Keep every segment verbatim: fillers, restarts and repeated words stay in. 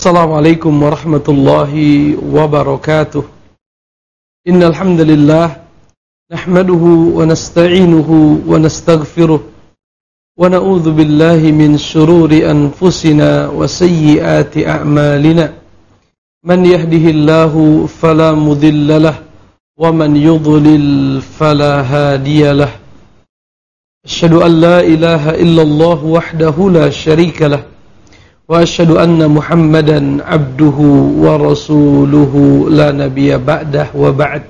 Assalamualaikum warahmatullahi wabarakatuh. Innal hamdalillah nahmaduhu wa nasta'inuhu wa nastaghfiruh wa na'udzu billahi min shururi anfusina wa sayyiati a'malina. Man yahdihillahu fala mudilla lahu wa man yudlil fala hadiyalah. Asyhadu an la ilaha illallah wahdahu la syarika lah. Wa asyhadu anna Muhammadan abduhu wa rasuluhu la nabiyya ba'dah wa ba'd.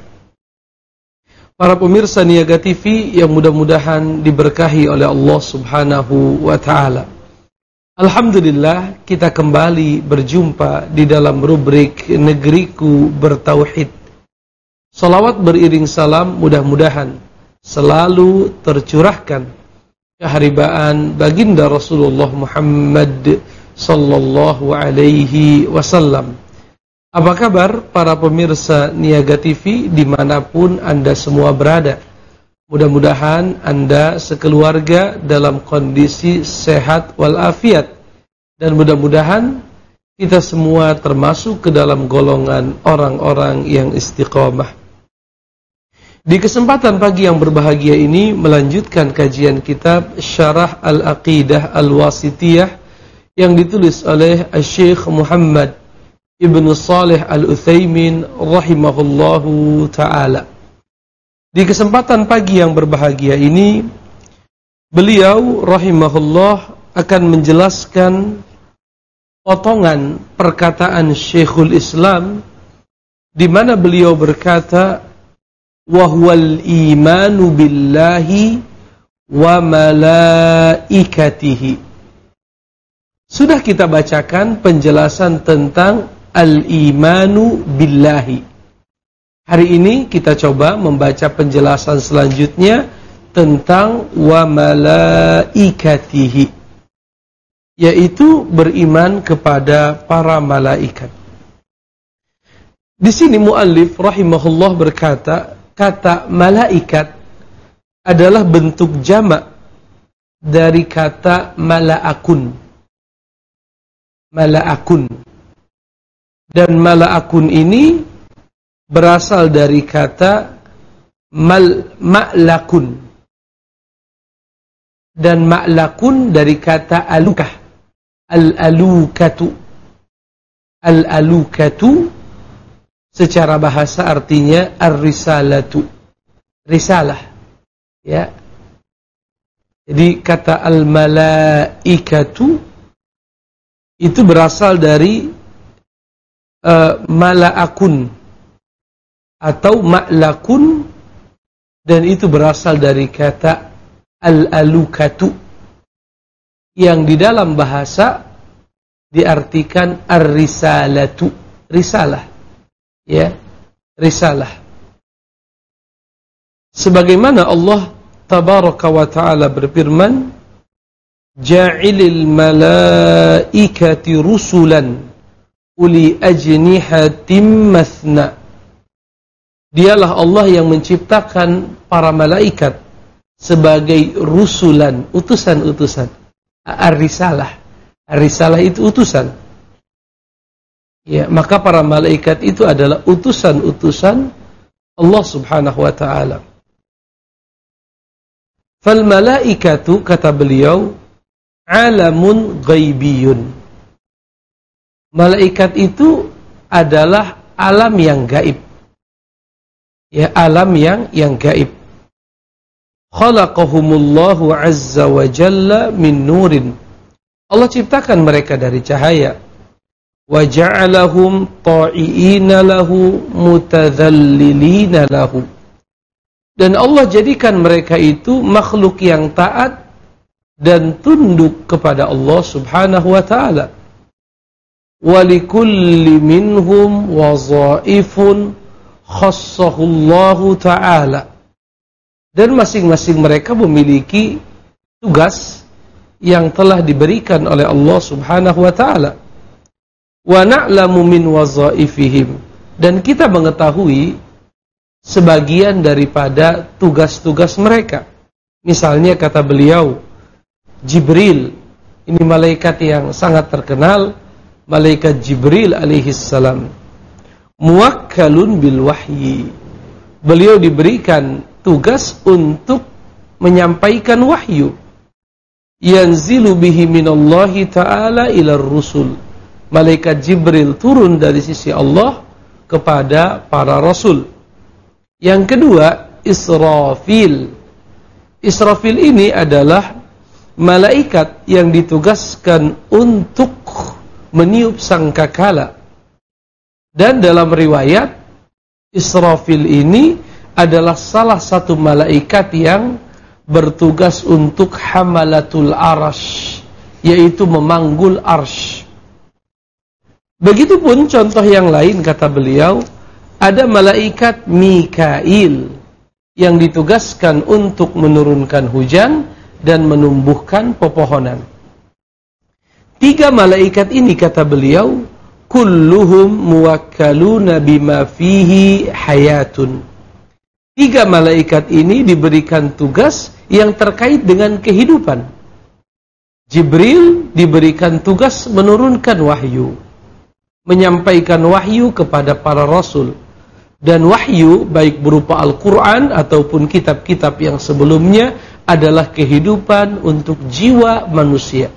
Para pemirsa Niaga T V yang mudah-mudahan diberkahi oleh Allah Subhanahu wa taala. Alhamdulillah kita kembali berjumpa di dalam rubrik Negeriku Bertauhid. Salawat beriring salam mudah-mudahan selalu tercurahkan keharibaan baginda Rasulullah Muhammad sallallahu alaihi wasallam. Apa kabar para pemirsa Niaga T V dimanapun Anda semua berada? Mudah-mudahan Anda sekeluarga dalam kondisi sehat walafiat, dan mudah-mudahan kita semua termasuk ke dalam golongan orang-orang yang istiqomah. Di kesempatan pagi yang berbahagia ini melanjutkan kajian kitab Syarah Al-Aqidah Al-Wasitiyah yang ditulis oleh Syekh Muhammad Ibn Salih Al-Utsaimin rahimahullahu ta'ala. Di kesempatan pagi yang berbahagia ini, beliau rahimahullah akan menjelaskan potongan perkataan Syekhul Islam di mana beliau berkata, wa huwal imanu billahi wa malaikatihi. Sudah kita bacakan penjelasan tentang al-imanu billahi. Hari ini kita coba membaca penjelasan selanjutnya tentang wa malaikatihi, yaitu beriman kepada para malaikat. Di sini muallif rahimahullah berkata, kata malaikat adalah bentuk jamak dari kata malaakun. Mala'akun. Dan mala'akun ini berasal dari kata mal ma'lakun. Dan ma'lakun dari kata alukah. Al-alukatu. Al-alukatu secara bahasa artinya ar-risalatu. Risalah. Ya. Jadi kata al-malaikatu itu berasal dari uh, mala'akun atau ma'lakun, dan itu berasal dari kata al-alukatu yang di dalam bahasa diartikan ar-risalatu, risalah, ya, risalah. Sebagaimana Allah tabaraka wa ta'ala berfirman, ja'ilil malaikati rusulan uli ajnihatim mathna. Dialah Allah yang menciptakan para malaikat sebagai rusulan, utusan-utusan. Ar-risalah. Ar-risalah itu utusan. Ya, maka para malaikat itu adalah utusan-utusan Allah Subhanahu wa taala. Fal malaikatu, kata beliau, alamun ghaibiyun. Malaikat itu adalah alam yang gaib. Ya, alam yang yang gaib. Khalaqahumullahu azza wa jalla min nurin. Allah ciptakan mereka dari cahaya. Wa ja'alahum ta'iina lahu mutadzallilina lahu. Dan Allah jadikan mereka itu makhluk yang taat dan tunduk kepada Allah Subhanahu wa ta'ala. Walikulli minhum wazaifun khassahullahu ta'ala. Dan masing-masing mereka memiliki tugas yang telah diberikan oleh Allah Subhanahu wa ta'ala. Wa na'lamu min wazaifihim. Dan kita mengetahui sebagian daripada tugas-tugas mereka. Misalnya kata beliau, Jibril, ini malaikat yang sangat terkenal, malaikat Jibril alaihi salam, muwakkalun bil wahyi. Beliau diberikan tugas untuk menyampaikan wahyu. Yanzilu bihi minallahi ta'ala ilar rusul. Malaikat Jibril turun dari sisi Allah kepada para rasul. Yang kedua, Israfil. Israfil ini adalah malaikat yang ditugaskan untuk meniup sangkakala. Dan dalam riwayat, Israfil ini adalah salah satu malaikat yang bertugas untuk hamalatul arash, yaitu memanggul arsh. Begitupun contoh yang lain, kata beliau, ada malaikat Mikail yang ditugaskan untuk menurunkan hujan dan menumbuhkan pepohonan. Tiga malaikat ini, kata beliau, kulluhum muwakkaluna bima fihi hayatun. Tiga malaikat ini diberikan tugas yang terkait dengan kehidupan. Jibril diberikan tugas menurunkan wahyu, menyampaikan wahyu kepada para rasul. Dan wahyu baik berupa Al-Quran ataupun kitab-kitab yang sebelumnya adalah kehidupan untuk jiwa manusia.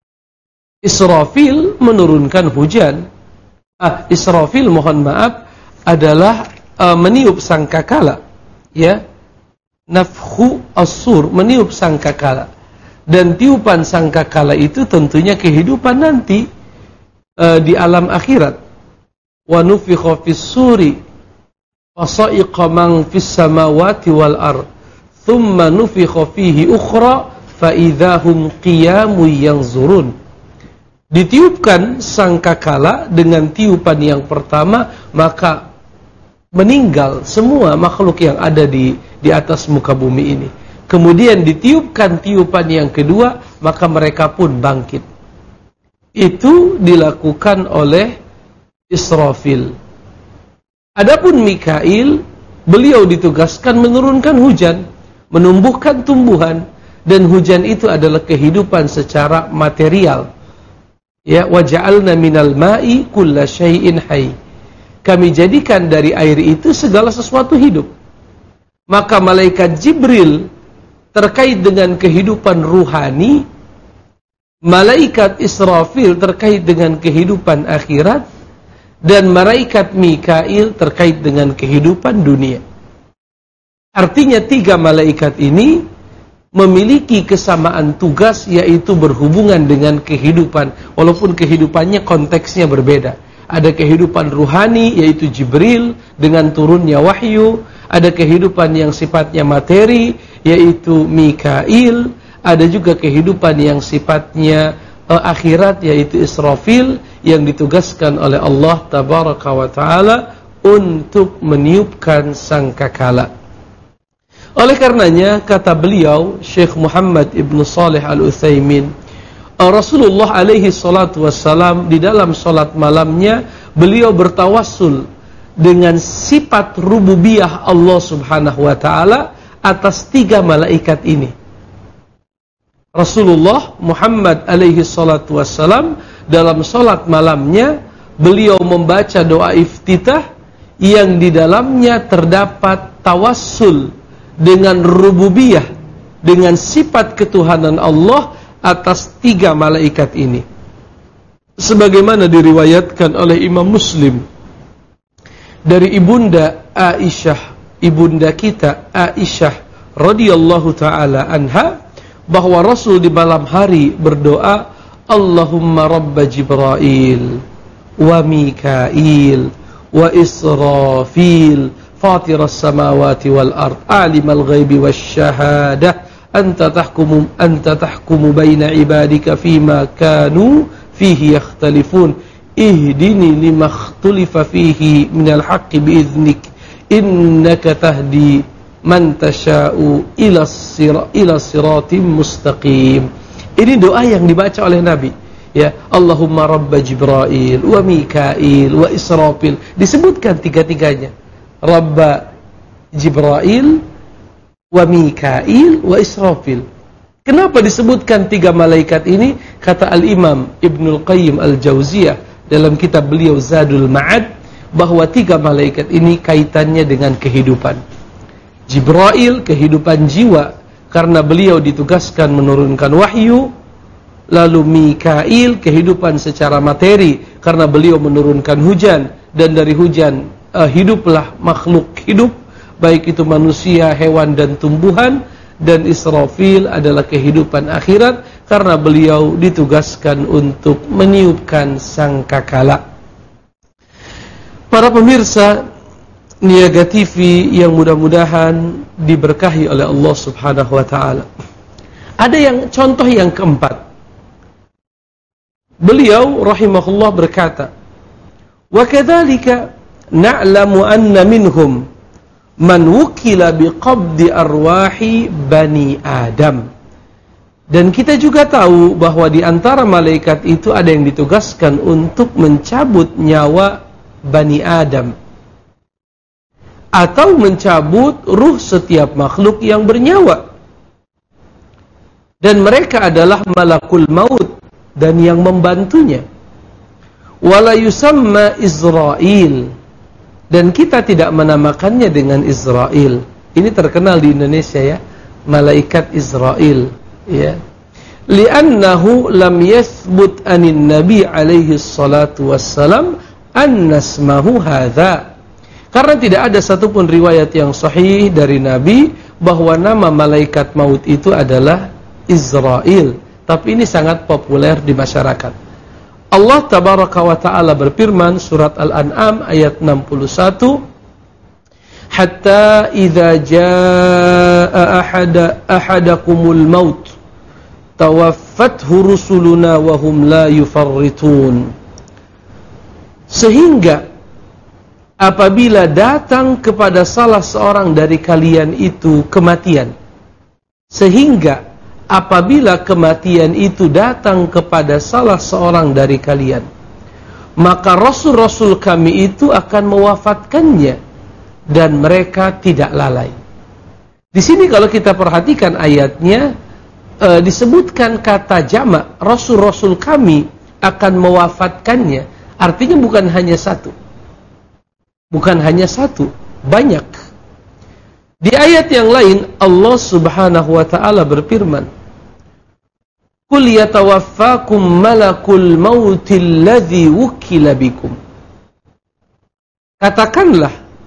Israfil menurunkan hujan. Ah, Israfil, mohon maaf, adalah uh, meniup sangkakala. Ya, nafkhu as-sur, meniup sangkakala. Dan tiupan sangkakala itu tentunya kehidupan nanti uh, di alam akhirat. Wa nufikha fis-suri fasa'iqa man fis samawati wal ard thumma nufikha fihi ukhra fa idzahum qiyamun yanzurun. Ditiupkan sangkakala dengan tiupan yang pertama, maka meninggal semua makhluk yang ada di di atas muka bumi ini. Kemudian ditiupkan tiupan yang kedua, maka mereka pun bangkit. Itu dilakukan oleh Israfil. Adapun Mikail, beliau ditugaskan menurunkan hujan, menumbuhkan tumbuhan, dan hujan itu adalah kehidupan secara material. Ya, waja'alna minal ma'i kulla syai'in hayy. Kami jadikan dari air itu segala sesuatu hidup. Maka malaikat Jibril terkait dengan kehidupan ruhani, malaikat Israfil terkait dengan kehidupan akhirat, dan malaikat Mikail terkait dengan kehidupan dunia. Artinya tiga malaikat ini memiliki kesamaan tugas, yaitu berhubungan dengan kehidupan, walaupun kehidupannya konteksnya berbeda. Ada kehidupan ruhani, yaitu Jibril dengan turunnya wahyu. Ada kehidupan yang sifatnya materi, yaitu Mikail. Ada juga kehidupan yang sifatnya uh, akhirat, yaitu Israfil, yang ditugaskan oleh Allah Tabaraka wa Ta'ala untuk meniupkan sangkakala. Oleh karenanya, kata beliau, Syekh Muhammad Ibn Salih Al-Utsaimin, Rasulullah alaihi salatu wassalam di dalam salat malamnya, beliau bertawassul dengan sifat rububiyah Allah Subhanahu wa Ta'ala atas tiga malaikat ini. Rasulullah Muhammad alaihi salatu wassalam dalam salat malamnya, beliau membaca doa iftitah yang di dalamnya terdapat tawassul dengan rububiyah, dengan sifat ketuhanan Allah atas tiga malaikat ini. Sebagaimana diriwayatkan oleh Imam Muslim dari ibunda Aisyah, ibunda kita Aisyah radhiyallahu taala anha, bahwa Rasul di malam hari berdoa, Allahumma rabba Jibril wa Mikail wa Israfil fatiras samawati wal ard alimal ghaibi wasyahadah anta tahkumu anta tahkumu baina ibadika fima kanu fihi yakhtalifun ihdini lima ikhtalafa fihi minal haqqi biiznik innaka tahdi man tasha'u ila sira ila siratim mustaqim. Ini doa yang dibaca oleh Nabi. Ya, Allahumma rabba Jibril wa Mikail wa Israfil. Disebutkan tiga-tiganya. Rabba Jibril wa Mikail wa Israfil. Kenapa disebutkan tiga malaikat ini? Kata Al-Imam Ibnul Qayyim Al-Jauziyah dalam kitab beliau Zadul Ma'ad bahwa tiga malaikat ini kaitannya dengan kehidupan. Jibril, kehidupan jiwa, karena beliau ditugaskan menurunkan wahyu. Lalu Mikail, kehidupan secara materi, karena beliau menurunkan hujan, dan dari hujan uh, hiduplah makhluk hidup, baik itu manusia, hewan, dan tumbuhan. Dan Israfil adalah kehidupan akhirat, karena beliau ditugaskan untuk meniupkan sangkakala. Para pemirsa Niaga T V yang mudah-mudahan diberkahi oleh Allah Subhanahu wa taala. Ada yang contoh yang keempat. Beliau rahimahullah berkata, "Wa kadzalika na'lamu anna minhum man wukila biqabdi arwahi bani Adam." Dan kita juga tahu bahwa di antara malaikat itu ada yang ditugaskan untuk mencabut nyawa Bani Adam, atau mencabut ruh setiap makhluk yang bernyawa. Dan mereka adalah malakul maut dan yang membantunya. Wala yusamma Israel, dan kita tidak menamakannya dengan Israel. Ini terkenal di Indonesia ya, malaikat Israel ya. Li'annahu lam yathbut anin nabi alaihi salatu wassalam annasmahu hadza. Karena tidak ada satupun riwayat yang sahih dari Nabi bahwa nama malaikat maut itu adalah Israel. Tapi ini sangat populer di masyarakat. Allah tabaraka wa ta'ala berfirman surat Al-An'am ayat enam puluh satu, hatta idza jaa ahada ahadakumul maut tawaffathu rusuluna wa hum la yufarritun. Sehingga apabila datang kepada salah seorang dari kalian itu kematian, sehingga apabila kematian itu datang kepada salah seorang dari kalian, maka rasul-rasul kami itu akan mewafatkannya dan mereka tidak lalai. Di sini kalau kita perhatikan ayatnya, e, disebutkan kata jamak, rasul-rasul kami akan mewafatkannya. Artinya bukan hanya satu. Bukan hanya satu, banyak. Di ayat yang lain Allah Subhanahu wa taala berfirman, "Qul yatawaffakum malakul mautil ladzi wukila bikum." Katakanlah,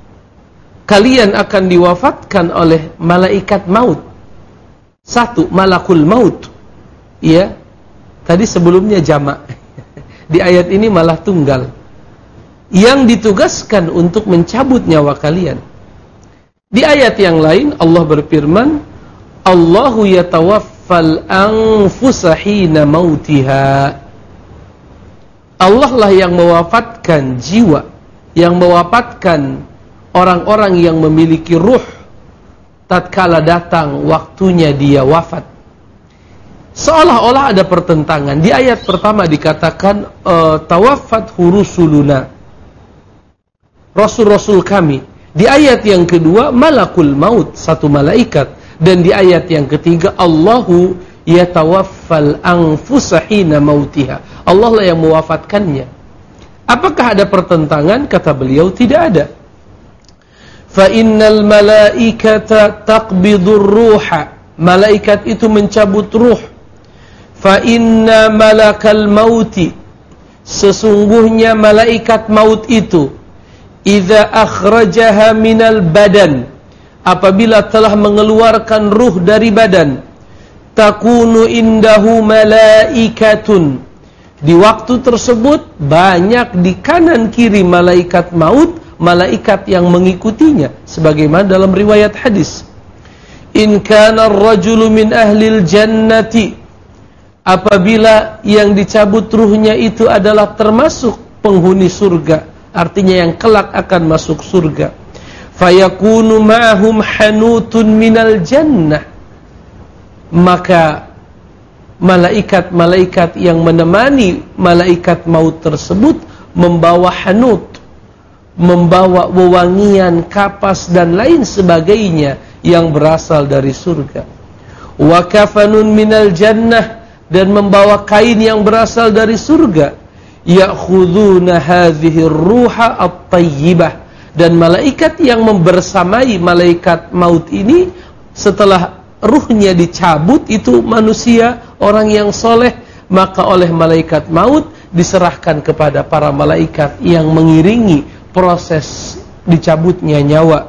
kalian akan diwafatkan oleh malaikat maut. Satu, malakul maut. Ya. Tadi sebelumnya jamak. Di ayat ini malah tunggal, yang ditugaskan untuk mencabut nyawa kalian. Di ayat yang lain Allah berfirman, Allahu yatawaffal anfusa hina mautiha. Allah lah yang mewafatkan jiwa, yang mewafatkan orang-orang yang memiliki ruh tatkala datang waktunya dia wafat. Seolah-olah ada pertentangan. Di ayat pertama dikatakan uh, tawaffat rusuluna, rasul-rasul kami. Di ayat yang kedua malakul maut, satu malaikat. Dan di ayat yang ketiga Allahu yatawaffal anfusa hina mautiha. Allah lah yang mewafatkannya. Apakah ada pertentangan? Kata beliau, tidak ada. Fa innal malaikata taqbidur ruha. Malaikat itu mencabut ruh. Fa inna malakal mauti, sesungguhnya malaikat maut itu, idza akhrajaha minal badan, apabila telah mengeluarkan ruh dari badan, takunu indahu malaikatun, di waktu tersebut banyak di kanan kiri malaikat maut, malaikat yang mengikutinya, sebagaimana dalam riwayat hadis. In kana ar-rajulu min ahlil jannati, apabila yang dicabut ruhnya itu adalah termasuk penghuni surga, artinya yang kelak akan masuk surga, fayakunu ma'ahum hanutun minal jannah, maka malaikat-malaikat yang menemani malaikat maut tersebut membawa hanut, membawa wewangian, kapas dan lain sebagainya yang berasal dari surga. Wa kafanun minal jannah, dan membawa kain yang berasal dari surga. ya'khuduna hadhihi ruha at-tayyibah, dan malaikat yang membersamai malaikat maut ini setelah ruhnya dicabut itu manusia orang yang soleh, maka oleh malaikat maut diserahkan kepada para malaikat yang mengiringi proses dicabutnya nyawa.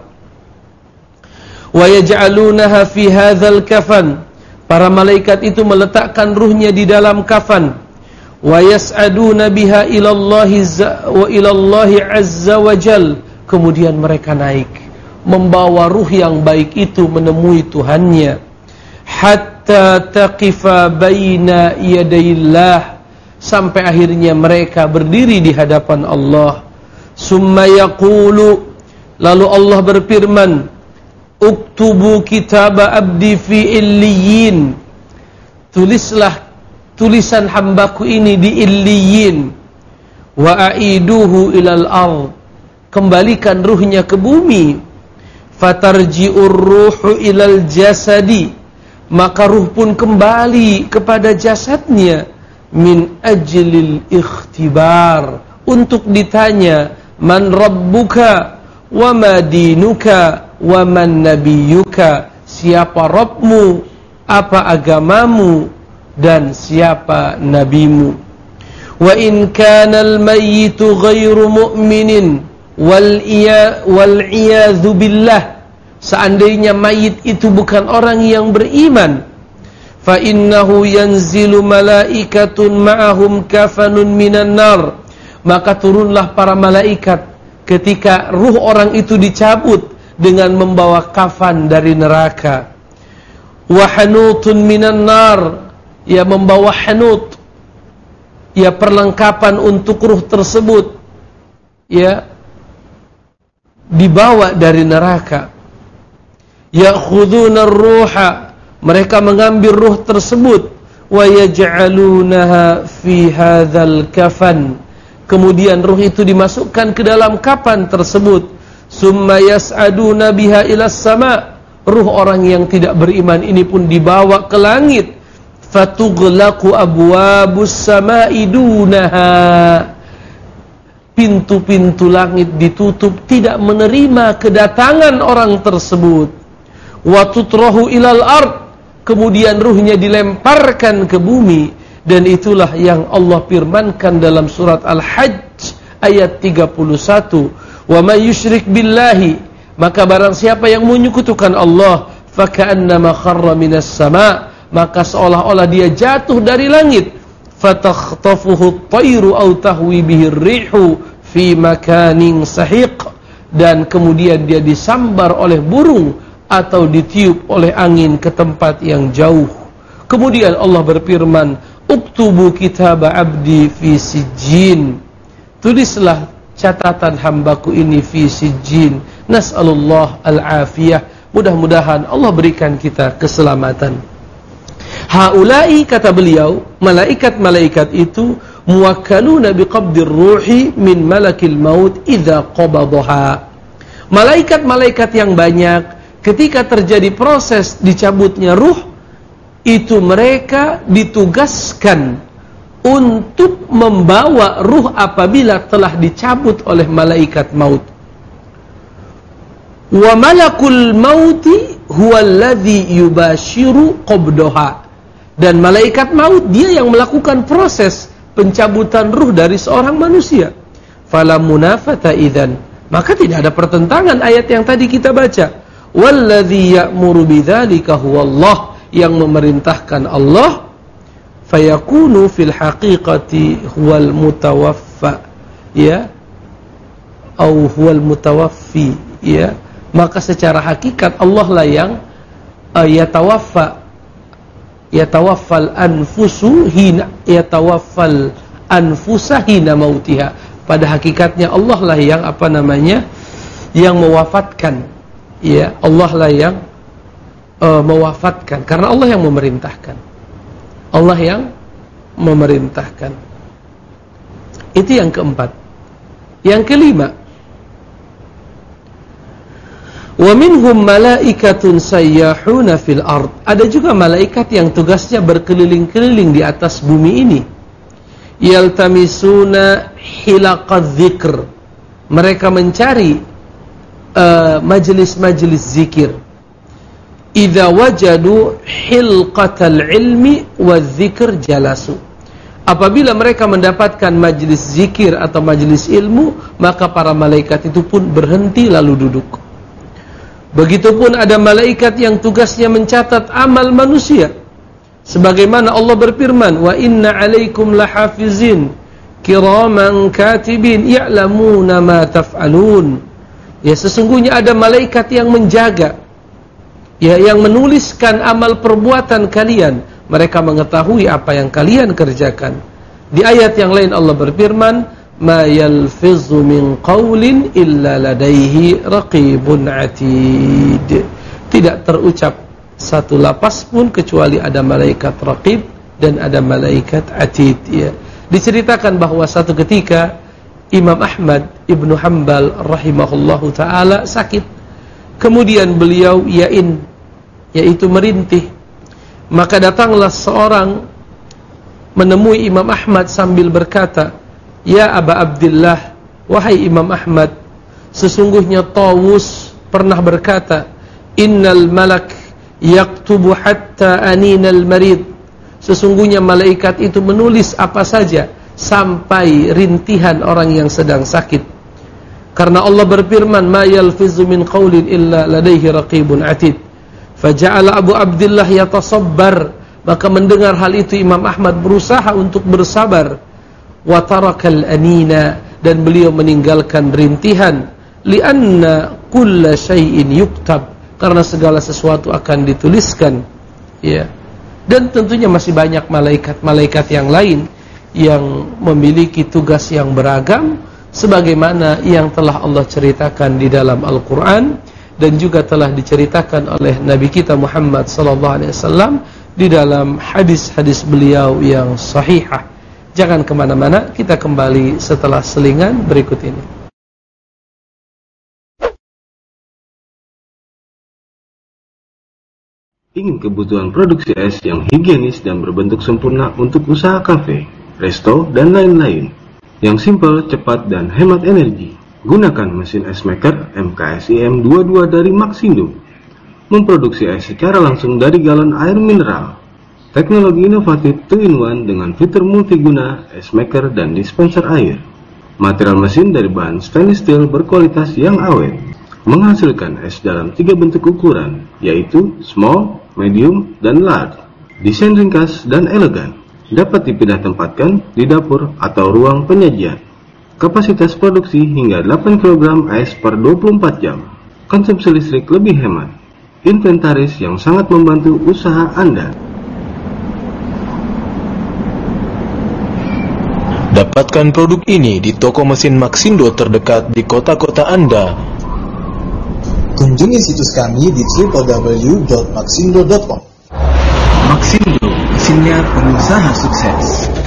Wa yaj'alunaha fi hadzal kafan, para malaikat itu meletakkan ruhnya di dalam kafan. Wa yas'aduna biha ila Allah wa ila Allah azza wa jal, kemudian mereka naik membawa ruh yang baik itu menemui Tuhannya. Hatta taqifa baina yadayillah, sampai akhirnya mereka berdiri di hadapan Allah. Summa yaqulu, lalu Allah berfirman, uktubu kitaba abdi fi illiyin, tulislah tulisan hambaku ini di illiyin. Wa aiduhu ilal ardh, kembalikan ruhnya ke bumi. Fatarji'ur ruhu ilal jasadi, maka ruh pun kembali kepada jasadnya. Min ajlil ikhtibar, untuk ditanya, man rabbuka wa ma dinuka wa man nabiyuka, siapa Rabbmu, apa agamamu, dan siapa nabimu. Wa in kana al-mayyitu ghairu mu'minin wal iya wal iyadzu billah, seandainya mayit itu bukan orang yang beriman, fa innahu yanzilu malaikatun ma'ahum kafanun minan nar, maka turunlah para malaikat ketika ruh orang itu dicabut dengan membawa kafan dari neraka. Wa hanutun minan nar, ya membawa hanut, ya perlengkapan untuk ruh tersebut, ya dibawa dari neraka. Ya'khuduna ar-ruha, mereka mengambil ruh tersebut. Wa yaj'alunaha fi hadzal kafan, kemudian ruh itu dimasukkan ke dalam kafan tersebut. Summa yas'aduna biha ilas sama, ruh orang yang tidak beriman ini pun dibawa ke langit. Fatughlaqu abwabus samai dunaha, pintu-pintu langit ditutup, tidak menerima kedatangan orang tersebut. Wa tutrahu ilal ard, kemudian ruhnya dilemparkan ke bumi. Dan itulah yang Allah firmankan dalam surat Al-Hajj ayat tiga puluh satu. Wa may yusyrik billahi, maka barang siapa yang menyekutukan Allah, faka'annama kharra minas sama', maka seolah-olah dia jatuh dari langit. Fatakhtafuhu at-tayru aw tahwi bihi ar-rihu fi makanin sahiq, dan kemudian dia disambar oleh burung atau ditiup oleh angin ke tempat yang jauh. Kemudian Allah berfirman, uktubu kitaba abdi fi sijjin, tulislah catatan hambaku ini fi sijjin. Nas'alullah al-afiyah, mudah-mudahan Allah berikan kita keselamatan. Haulai, kata beliau, malaikat-malaikat itu muwakkaluna biqabdir ruhi min malakil maut idza qabadaha. Malaikat-malaikat yang banyak, ketika terjadi proses dicabutnya ruh, itu mereka ditugaskan untuk membawa ruh apabila telah dicabut oleh malaikat maut. Wa malakul mauti huwa alladhi yubashiru qabdaha, dan malaikat maut dia yang melakukan proses pencabutan ruh dari seorang manusia. Fala munafata idzan, maka tidak ada pertentangan ayat yang tadi kita baca. Walladzi ya'muru bidzalika huwallah, yang memerintahkan Allah. Fayakunu fil haqiqati huwal mutawaffa, ya, atau huwal mutawaffi, ya, maka secara hakikat Allah lah yang uh, yatawaffa, yatawaffal anfusu hina yatawaffal anfusa hina mautiha. Pada hakikatnya Allah lah yang apa namanya, yang mewafatkan, ya, Allah lah yang uh, mewafatkan, karena Allah yang memerintahkan. Allah yang memerintahkan. Itu yang keempat. Yang kelima, wa minhum malaikatun sayyahuna fil ard, ada juga malaikat yang tugasnya berkeliling-keliling di atas bumi ini. yaltamisuna hilaqadz dzikr, mereka mencari uh, majelis-majelis zikir. Idza wajadu hilqatal ilmi wadzikr jalasu, apabila mereka mendapatkan majelis zikir atau majelis ilmu, maka para malaikat itu pun berhenti lalu duduk. Begitupun ada malaikat yang tugasnya mencatat amal manusia, sebagaimana Allah berfirman, wa inna alaikum lahafizin kiraman katibin ya'lamuna ma taf'alun. Ya, sesungguhnya ada malaikat yang menjaga, ya, yang menuliskan amal perbuatan kalian. Mereka mengetahui apa yang kalian kerjakan. Di ayat yang lain Allah berfirman, ma yalfizu min qawlin illa ladaihi raqibun atid. Tidak terucap satu lapas pun kecuali ada malaikat raqib dan ada malaikat atid, ya. Diceritakan bahwa satu ketika Imam Ahmad Ibnu Hanbal rahimahullahu ta'ala sakit. Kemudian beliau yain, yaitu merintih. Maka datanglah seorang menemui Imam Ahmad sambil berkata, ya Aba Abdillah, wahai Imam Ahmad, sesungguhnya Tawus pernah berkata, innal malak yaktubu hatta aninal marid. Sesungguhnya malaikat itu menulis apa saja sampai rintihan orang yang sedang sakit. Karena Allah berfirman, ma yalfizu min qawlin illa ladaihi raqibun atid. Faja'ala Abu Abdillah yatasabbar, maka mendengar hal itu Imam Ahmad berusaha untuk bersabar. Wa tarakal anina, dan beliau meninggalkan rintihan. Lianna kulla syai'in yuktab, karena segala sesuatu akan dituliskan, ya. Dan tentunya masih banyak malaikat-malaikat yang lain yang memiliki tugas yang beragam, sebagaimana yang telah Allah ceritakan di dalam Al-Quran dan juga telah diceritakan oleh Nabi kita Muhammad sallallahu alaihi wasallam di dalam hadis-hadis beliau yang sahihah. Jangan kemana-mana, kita kembali setelah selingan berikut ini. Ingin kebutuhan produksi es yang higienis dan berbentuk sempurna untuk usaha kafe, resto, dan lain-lain, yang simpel, cepat, dan hemat energi? Gunakan mesin es maker M K S I M dua puluh dua dari Maxindo. Memproduksi es secara langsung dari galon air mineral. Teknologi inovatif two in one dengan fitur multiguna, es maker, dan dispenser air. Material mesin dari bahan stainless steel berkualitas yang awet. Menghasilkan es dalam tiga bentuk ukuran, yaitu small, medium, dan large. Desain ringkas dan elegan, dapat dipindah tempatkan di dapur atau ruang penyajian. Kapasitas produksi hingga delapan kilogram es per dua puluh empat jam. Konsumsi listrik lebih hemat. Inventaris yang sangat membantu usaha Anda. Dapatkan produk ini di toko mesin Maxindo terdekat di kota-kota Anda. Kunjungi situs kami di w w w dot maxindo dot com. Maxindo, mesinnya pengusaha sukses.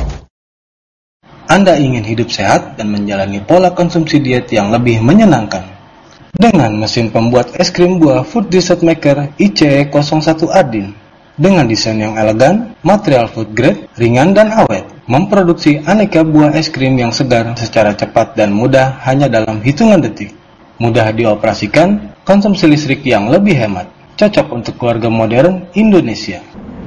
Anda ingin hidup sehat dan menjalani pola konsumsi diet yang lebih menyenangkan. Dengan mesin pembuat es krim buah Food Dessert Maker I C E nol satu Ardin. Dengan desain yang elegan, material food grade, ringan dan awet, memproduksi aneka buah es krim yang segar secara cepat dan mudah hanya dalam hitungan detik. Mudah dioperasikan, konsumsi listrik yang lebih hemat, cocok untuk keluarga modern Indonesia.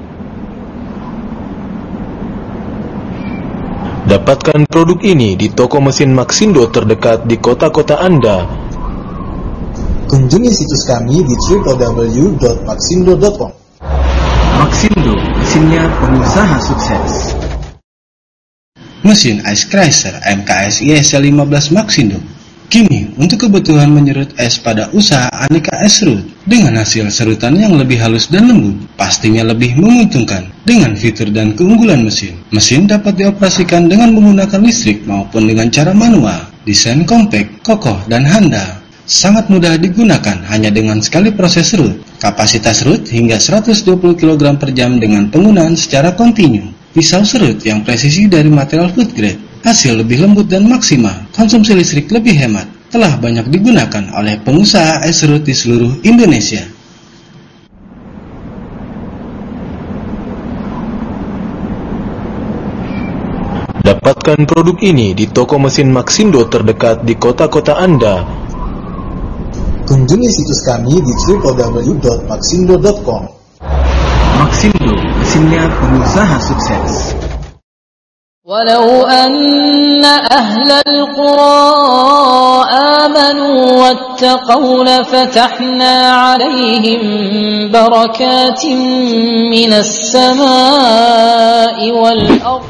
Dapatkan produk ini di toko mesin Maxindo terdekat di kota-kota Anda. Kunjungi situs kami di w w w dot maxindo dot com. Maxindo, mesinnya pengusaha sukses. Mesin Ice Crusher M K S I S lima belas Maxindo. Kini, untuk kebutuhan menyerut es pada usaha aneka es serut, dengan hasil serutan yang lebih halus dan lembut, pastinya lebih menguntungkan. Dengan fitur dan keunggulan mesin, mesin dapat dioperasikan dengan menggunakan listrik maupun dengan cara manual. Desain kompak, kokoh, dan handal. Sangat mudah digunakan hanya dengan sekali proses serut. Kapasitas serut hingga seratus dua puluh kilogram per jam dengan penggunaan secara kontinu. Pisau serut yang presisi dari material food grade. Hasil lebih lembut dan maksimal, konsumsi listrik lebih hemat, telah banyak digunakan oleh pengusaha es serut di seluruh Indonesia. Dapatkan produk ini di toko mesin Maxindo terdekat di kota-kota Anda. Kunjungi situs kami di w w w dot maxindo dot com. Maxindo, mesinnya pengusaha sukses. Dapatkan Dapatkan produk ini di toko mesin Maxindo terdekat di kota-kota Anda. Kunjungi situs kami di w w w dot maxindo dot com. Maxindo, mesinnya pengusaha sukses. ولو أن أهل القرى آمنوا واتقوا لفتحنا عليهم بركات من السماء والأرض.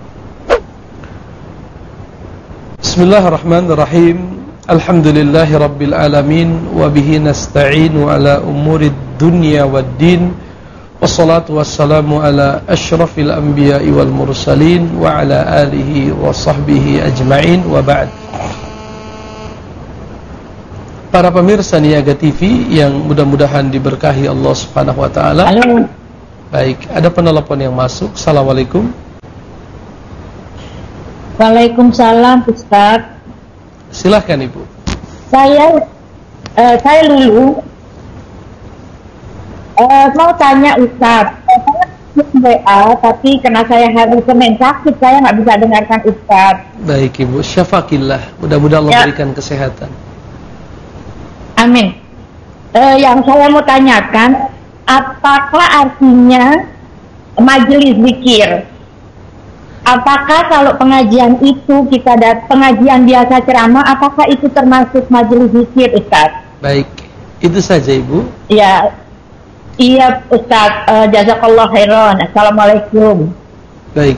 بسم الله الرحمن الرحيم. الحمد لله رب العالمين وبه نستعين على أمور الدنيا والدين. Wassalatu wassalamu ala asyrafil anbiya'i wal mursalin wa ala alihi wa sahbihi ajma'in wa ba'd. Para pemirsa Niaga T V yang mudah-mudahan diberkahi Allah Subhanahu wa taala. Halo. Baik, ada penelpon yang masuk. Assalamualaikum. Waalaikumsalam Ustaz. Silahkan Ibu. Saya uh, saya Lulu. Uh, mau tanya Ustaz, saya W A tapi karena saya hari Senin sakit saya nggak bisa dengarkan Ustaz. Baik Ibu, syafakillah, mudah-mudahan Allah ya. berikan kesehatan. Amin. Uh, yang saya mau tanyakan, apakah artinya majelis zikir? Apakah kalau pengajian itu kita ada pengajian biasa ceramah, apakah itu termasuk majelis zikir Ustaz? Baik, itu saja Ibu. Ya. Iya Ustaz, uh, jazakallah khairan. Assalamualaikum. Baik.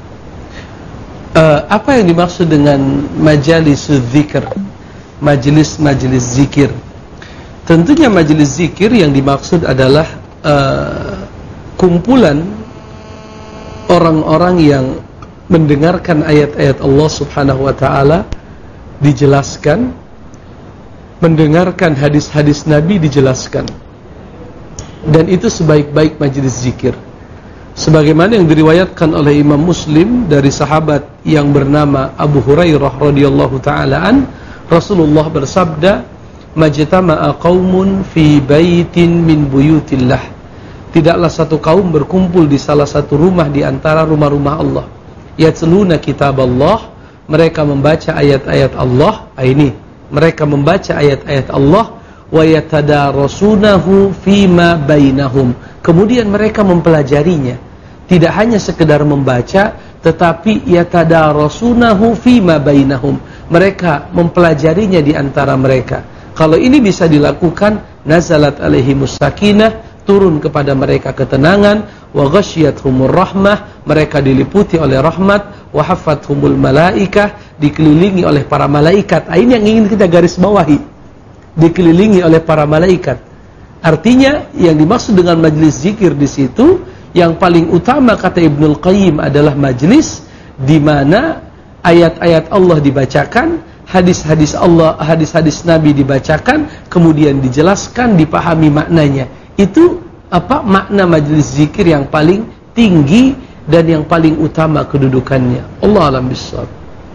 Uh, apa yang dimaksud dengan majalis zikir? Majelis-majelis zikir. Tentunya majelis zikir yang dimaksud adalah uh, kumpulan orang-orang yang mendengarkan ayat-ayat Allah Subhanahu wa taala dijelaskan, mendengarkan hadis-hadis Nabi dijelaskan. Dan itu sebaik-baik majelis zikir. Sebagaimana yang diriwayatkan oleh Imam Muslim dari sahabat yang bernama Abu Hurairah radhiyallahu taala an, Rasulullah bersabda, "Majtama'a qaumun fi baitin min buyutillah." Tidaklah satu kaum berkumpul di salah satu rumah di antara rumah-rumah Allah. Yatluna kitab Allah, mereka membaca ayat-ayat Allah. Ini, mereka membaca ayat-ayat Allah. Wa yatadarasunahu fima bainahum. Kemudian mereka mempelajarinya. Tidak hanya sekedar membaca, tetapi yatadarasunahu fima bainahum. Mereka mempelajarinya di antara mereka. Kalau ini bisa dilakukan, nazalat alaihimus sakinah, turun kepada mereka ketenangan, wa ghasyiyatuhumur rahmah, mereka diliputi oleh rahmat, wa haffathumul malaikah, dikelilingi oleh para malaikat. Ini yang ingin kita garis bawahi. Dikelilingi oleh para malaikat. Artinya yang dimaksud dengan majelis zikir di situ yang paling utama kata Ibnul Qayyim adalah majelis di mana ayat-ayat Allah dibacakan, hadis-hadis Allah, hadis-hadis Nabi dibacakan, kemudian dijelaskan, dipahami maknanya. Itu apa makna majelis zikir yang paling tinggi dan yang paling utama kedudukannya. Allah a'lam bishawab.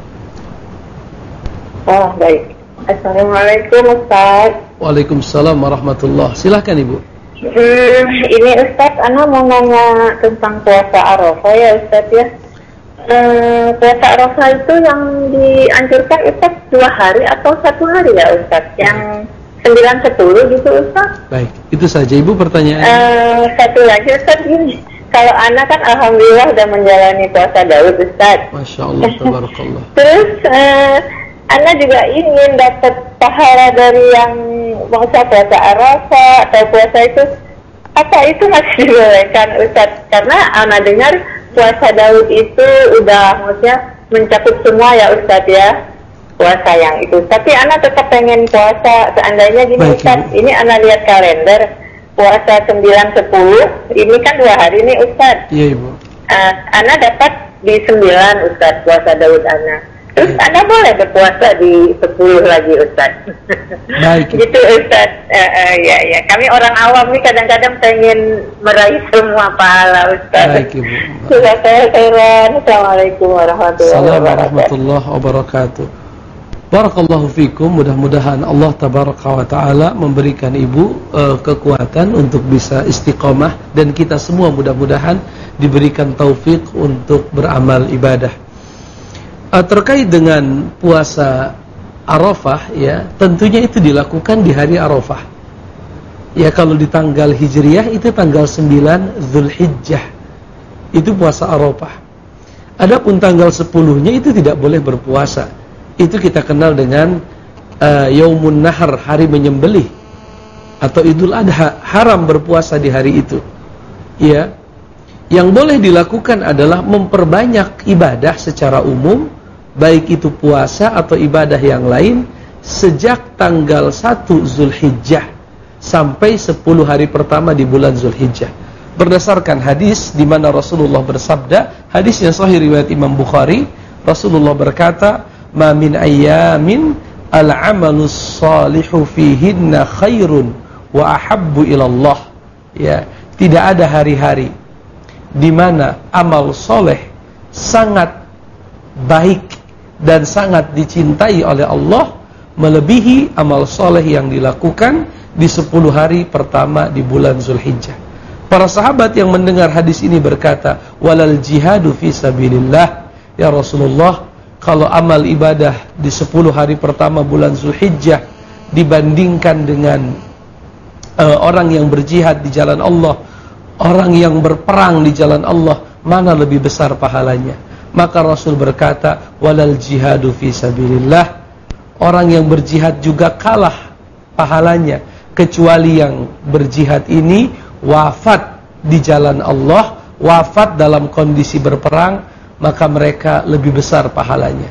Oh, baik. Assalamualaikum Ustaz. Waalaikumsalam warahmatullah. Silahkan Ibu. Hmm, ini Ustaz, Ana mau nanya tentang puasa Arafah ya Ustaz ya. Hmm, puasa Arafah itu yang dianjurkan Ustaz dua hari atau satu hari ya Ustaz? Yang sembilan sepuluh gitu Ustaz? Baik, itu saja Ibu pertanyaannya. Uh, satu lagi Ustaz gini. Kalau Ana kan alhamdulillah udah menjalani puasa Daud Ustaz. Masya Allah, tabarakallah. Terus uh, Ana juga ingin dapat pahala dari yang puasa puasa Arafah atau puasa itu, apa itu masih dibolehkan Ustaz? Karena Ana dengar puasa Daud itu udah maksudnya mencakup semua ya Ustaz ya, puasa yang itu. Tapi Ana tetap pengen puasa seandainya gini. Baik, Ustaz, Ibu. Ini Ana lihat kalender puasa sembilan sepuluh, ini kan dua hari nih Ustaz. Iya Ibu. Uh, Ana dapat di sembilan Ustaz puasa Daud Ana. Terus Anda boleh berpuasa di sepuluh lagi Ustaz. Baik. Gitu Ustaz. Uh, uh, ya ya. Kami orang awam nih kadang-kadang pengen meraih semua pahala Ustaz. Baik Ibu. Sudah saya khairan. Assalamualaikum warahmatullahi wabarakatuh. Barakallahu fikum. Mudah-mudahan Allah tabaraka wa ta'ala memberikan Ibu uh, kekuatan untuk bisa istiqamah, dan kita semua mudah-mudahan diberikan taufik untuk beramal ibadah. uh, terkait dengan puasa Arafah, ya, tentunya itu dilakukan di hari Arafah. Ya, kalau di tanggal Hijriah itu tanggal sembilan Zulhijjah, itu puasa Arafah. Adapun tanggal sepuluhnya itu tidak boleh berpuasa. Itu kita kenal dengan uh, Yaumun Nahar, hari menyembelih, atau Idul Adha, haram berpuasa di hari itu. Ya, yang boleh dilakukan adalah memperbanyak ibadah secara umum, baik itu puasa atau ibadah yang lain, sejak tanggal satu Zulhijjah sampai sepuluh hari pertama di bulan Zulhijjah. Berdasarkan hadis di mana Rasulullah bersabda, hadis yang sahih riwayat Imam Bukhari, Rasulullah berkata, "Ma min ayyamin al-'amalus salihu fihinna khairun wa ahabbu ila Allah." Ya, tidak ada hari-hari di mana amal soleh sangat baik dan sangat dicintai oleh Allah melebihi amal soleh yang dilakukan di sepuluh hari pertama di bulan Zulhijjah. Para sahabat yang mendengar hadis ini berkata, "Walal jihadu fi sabilillah." Ya Rasulullah, kalau amal ibadah di sepuluh hari pertama bulan Zulhijjah dibandingkan dengan uh, orang yang berjihad di jalan Allah, orang yang berperang di jalan Allah, mana lebih besar pahalanya? Maka Rasul berkata, "Walal jihadu fi sabilillah." Orang yang berjihad juga kalah pahalanya, kecuali yang berjihad ini wafat di jalan Allah, wafat dalam kondisi berperang, maka mereka lebih besar pahalanya.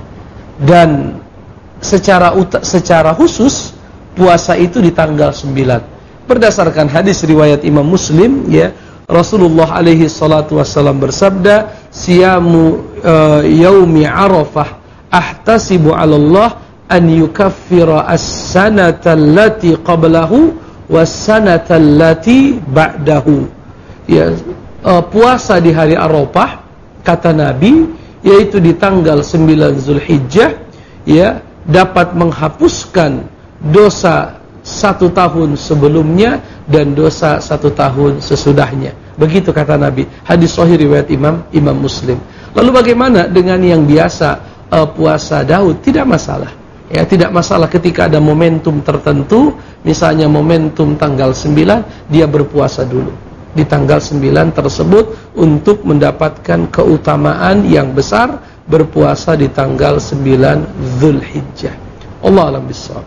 Dan secara secara khusus puasa itu di tanggal sembilan. Berdasarkan hadis riwayat Imam Muslim, ya, Rasulullah alaihi salatu wassalam bersabda, "Siyamu uh, yaumi Arafah ahtasibu 'ala Allah an yukaffira as-sanata allati qablahu was-sanata allati ba'dahu." Ya, uh, puasa di hari Arafah, kata Nabi, yaitu di tanggal sembilan Zulhijjah, ya, dapat menghapuskan dosa satu tahun sebelumnya dan dosa satu tahun sesudahnya. Begitu kata Nabi. Hadis sahih riwayat Imam Imam Muslim. Lalu bagaimana dengan yang biasa uh, puasa Daud? Tidak masalah. Ya, tidak masalah ketika ada momentum tertentu, misalnya momentum tanggal sembilan, dia berpuasa dulu di tanggal sembilan tersebut untuk mendapatkan keutamaan yang besar berpuasa di tanggal sembilan Zulhijjah. Allah a'lam bishawab.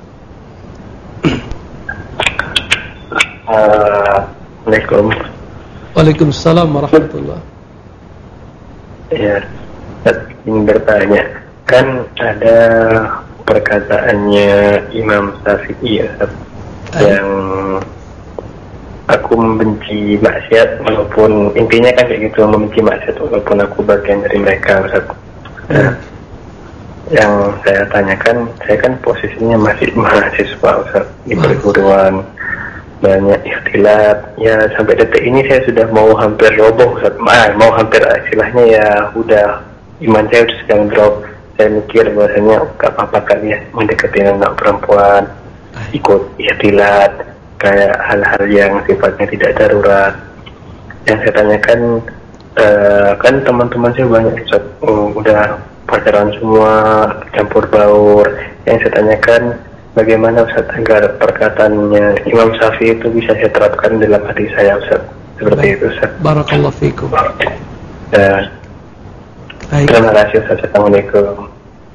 Assalamualaikum. Waalaikumsalam warahmatullahi. Ya, saya ingin bertanya, kan ada perkataannya Imam Syafi'i, ya, yang aku membenci maksiat walaupun intinya kan kayak gitu, membenci maksiat walaupun aku bagian dari mereka, Ustaz. Nah, yang saya tanyakan, saya kan posisinya masih mahasiswa, Ustaz, di perguruan, banyak ikhtilat, ya sampai detik ini saya sudah mau hampir roboh, Ustaz. Ah, mau hampir istilahnya ya udah iman saya sudah sedang drop. Saya mikir bahwasanya gak apa-apa kali ya mendekati anak perempuan, ikut ikhtilat, kayak hal-hal yang sifatnya tidak darurat. Yang saya tanyakan, uh, kan teman-teman saya banyak, Ustaz, uh, udah pacaran semua, campur baur. Yang saya tanyakan, bagaimana, Ustaz, agar perkataannya Imam Syafi'i itu bisa saya terapkan dalam hati saya, Ustaz? Seperti itu, Ustaz. Barakallahu fikum. Uh, Terima kasih, Ustaz. Assalamualaikum.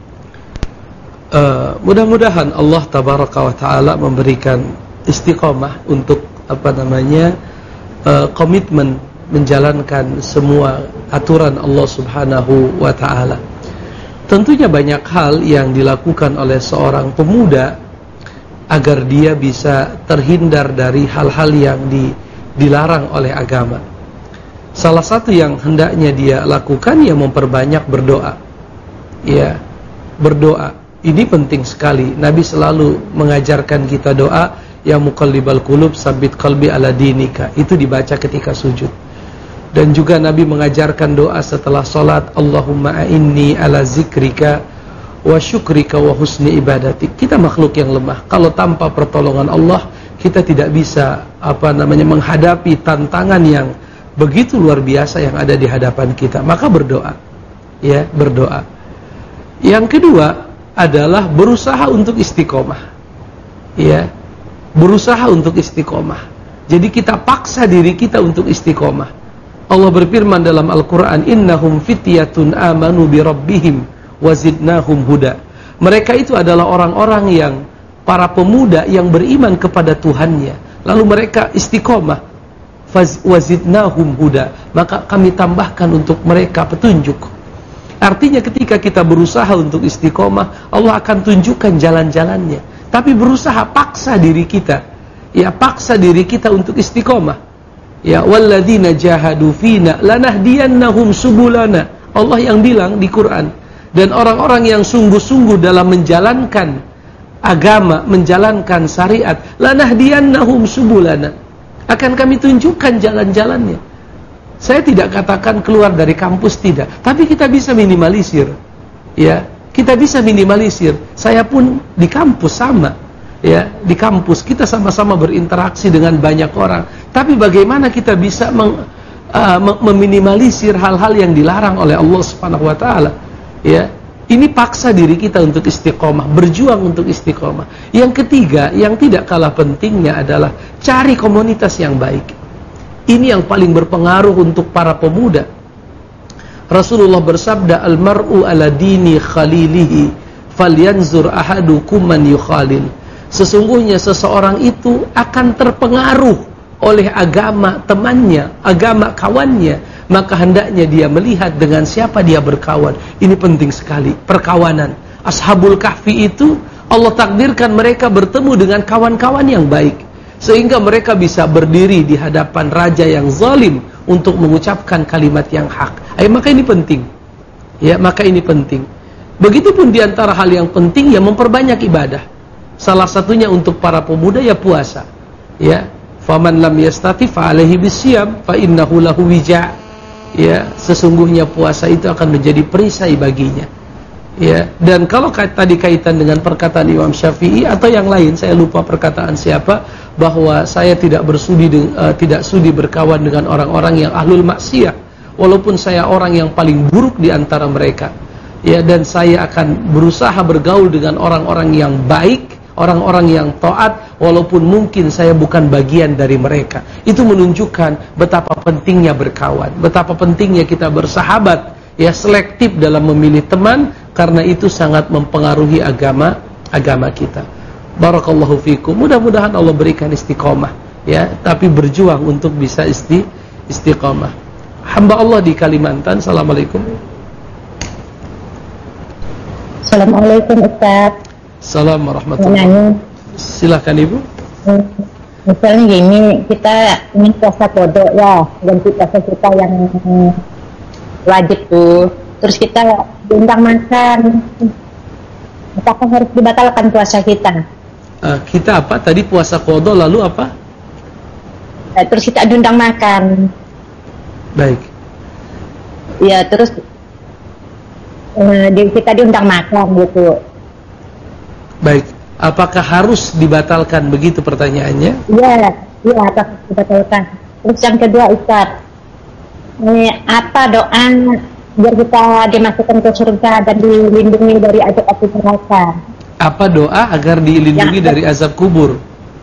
Uh, mudah-mudahan Allah tabaraka wa ta'ala memberikan istiqamah untuk apa namanya uh, komitmen menjalankan semua aturan Allah subhanahu wa ta'ala. Tentunya banyak hal yang dilakukan oleh seorang pemuda agar dia bisa terhindar dari hal-hal yang di, dilarang oleh agama. Salah satu yang hendaknya dia lakukan ya memperbanyak berdoa. Ya, berdoa. Ini penting sekali. Nabi selalu mengajarkan kita doa, ya muqallibal qulub sabbit qalbi ala dinika. Itu dibaca ketika sujud. Dan juga Nabi mengajarkan doa setelah salat, Allahumma a'inni ala zikrika wa syukrika wa husni ibadatik. Kita makhluk yang lemah. Kalau tanpa pertolongan Allah, kita tidak bisa apa namanya menghadapi tantangan yang begitu luar biasa yang ada di hadapan kita. Maka berdoa, ya, berdoa. Yang kedua adalah berusaha untuk istiqomah. Ya, berusaha untuk istiqomah. Jadi kita paksa diri kita untuk istiqomah. Allah berfirman dalam Al-Quran, innahum fityatun amanu bi rabbihim wazidnahum huda. Mereka itu adalah orang-orang yang para pemuda yang beriman kepada Tuhannya, lalu mereka istiqomah. Wazidnahum huda, maka kami tambahkan untuk mereka petunjuk. Artinya ketika kita berusaha untuk istiqomah, Allah akan tunjukkan jalan-jalannya. Tapi berusaha paksa diri kita, ya paksa diri kita untuk istiqomah. Ya walladzina jahadu fina lanahdiyannahum subulana. Allah yang bilang di Quran. Dan orang-orang yang sungguh-sungguh dalam menjalankan agama, menjalankan syariat, lanahdiyannahum subulana, akan kami tunjukkan jalan-jalannya. Saya tidak katakan keluar dari kampus, tidak, tapi kita bisa minimalisir. Ya, kita bisa minimalisir. Saya pun di kampus sama. Ya, di kampus kita sama-sama berinteraksi dengan banyak orang. Tapi bagaimana kita bisa meng, uh, meminimalisir hal-hal yang dilarang oleh Allah Subhanahu wa taala? Ya, ini paksa diri kita untuk istiqomah, berjuang untuk istiqomah. Yang ketiga, yang tidak kalah pentingnya adalah cari komunitas yang baik. Ini yang paling berpengaruh untuk para pemuda. Rasulullah bersabda, almar'u ala dini khalilihi falyanzur ahadukum man yukhalil. Sesungguhnya seseorang itu akan terpengaruh oleh agama temannya, agama kawannya, maka hendaknya dia melihat dengan siapa dia berkawan. Ini penting sekali, perkawanan. Ashabul Kahfi itu Allah takdirkan mereka bertemu dengan kawan-kawan yang baik, sehingga mereka bisa berdiri di hadapan raja yang zalim untuk mengucapkan kalimat yang hak. Ay, maka ini penting. Ya, maka ini penting. Begitupun di antara hal yang penting ya memperbanyak ibadah. Salah satunya untuk para pemuda ya puasa. Ya, faman lam yastati fa alaihi bisyam fa innahu lahu wija'. Ya, sesungguhnya puasa itu akan menjadi perisai baginya. Ya, dan kalau tadi kaitan dengan perkataan Imam Syafi'i atau yang lain, saya lupa perkataan siapa, bahwa saya tidak bersudi uh, tidak sudi berkawan dengan orang-orang yang ahlul maksiyah, walaupun saya orang yang paling buruk di antara mereka. Ya, dan saya akan berusaha bergaul dengan orang-orang yang baik, orang-orang yang taat, walaupun mungkin saya bukan bagian dari mereka. Itu menunjukkan betapa pentingnya berkawan, betapa pentingnya kita bersahabat, ya, selektif dalam memilih teman, karena itu sangat mempengaruhi agama agama kita. Barakallahu fikum. Mudah-mudahan Allah berikan istiqomah, ya, tapi berjuang untuk bisa isti istiqomah. Hamba Allah di Kalimantan. Assalamualaikum. Assalamualaikum Ustaz. Assalamualaikum warahmatullahi wabarakatuh. Silakan Ibu. Misalnya gini, kita ingin puasa kodok ya, ganti puasa kita yang wajib tuh. Terus kita diundang makan, apakah harus dibatalkan puasa kita? Uh, kita apa? Tadi puasa kodok lalu apa? Nah, terus kita diundang makan. Baik. Ya, terus uh, di, kita diundang makan gitu. Baik. Apakah harus dibatalkan, begitu pertanyaannya? Iya, iya, apakah dibatalkan. Terus yang kedua Ustaz, ini apa doa biar kita dimasukkan ke surga dan dilindungi dari azab api neraka? Apa doa agar dilindungi ya, dari azab kubur?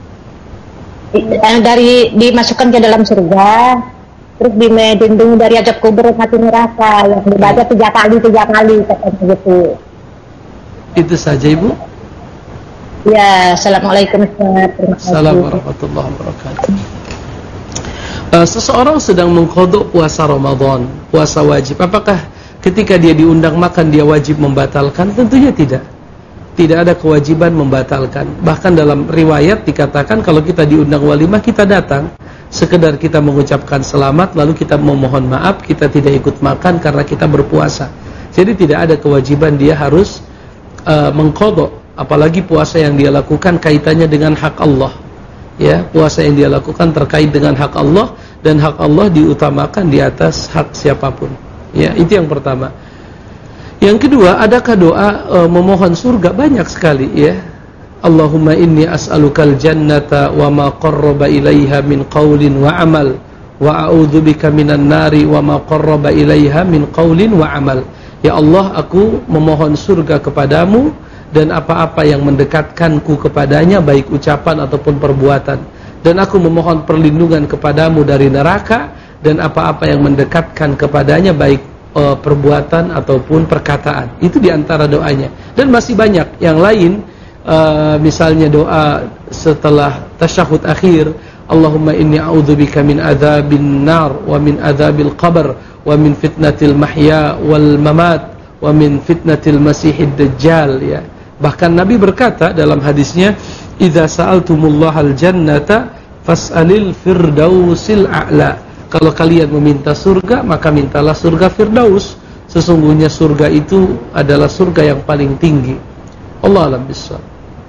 Dari dimasukkan ke dalam surga, terus dilindungi dari azab kubur dan api neraka, yang dibaca tiga kali tiga kali katanya gitu. Itu saja Ibu. Ya, assalamualaikum Assalamualaikum warahmatullahi wabarakatuh. Uh, seseorang sedang mengqadha puasa Ramadan, puasa wajib, apakah ketika dia diundang makan dia wajib membatalkan? Tentunya tidak. Tidak ada kewajiban membatalkan. Bahkan dalam riwayat dikatakan kalau kita diundang walimah kita datang, sekedar kita mengucapkan selamat lalu kita memohon maaf, kita tidak ikut makan karena kita berpuasa. Jadi tidak ada kewajiban dia harus uh, mengqadha, apalagi puasa yang dia lakukan kaitannya dengan hak Allah. Ya, puasa yang dia lakukan terkait dengan hak Allah, dan hak Allah diutamakan di atas hak siapapun. Ya, itu yang pertama. Yang kedua, adakah doa e, memohon surga? Banyak sekali, ya. Allahumma inni as'alukal jannata wa ma qarraba ilaiha min qaulin wa amal wa a'udzubika minan nari wa ma qarraba ilaiha min qaulin wa amal. Ya Allah, aku memohon surga kepadamu dan apa-apa yang mendekatkanku kepadanya, baik ucapan ataupun perbuatan. Dan aku memohon perlindungan kepadamu dari neraka dan apa-apa yang mendekatkan kepadanya, baik uh, perbuatan ataupun perkataan. Itu diantara doanya. Dan masih banyak yang lain, uh, misalnya doa setelah tasyahud akhir, Allahumma inni a'udzubika min adzabin nar wa min adzabil qabr wa min fitnatil mahya wal mamat wa min fitnatil masihid dajjal, ya. Bahkan Nabi berkata dalam hadisnya, idza sa'altumullahal jannata fas'alil firdausil a'la. Kalau kalian meminta surga, maka mintalah surga Firdaus. Sesungguhnya surga itu adalah surga yang paling tinggi. Allah a'lam bissawab.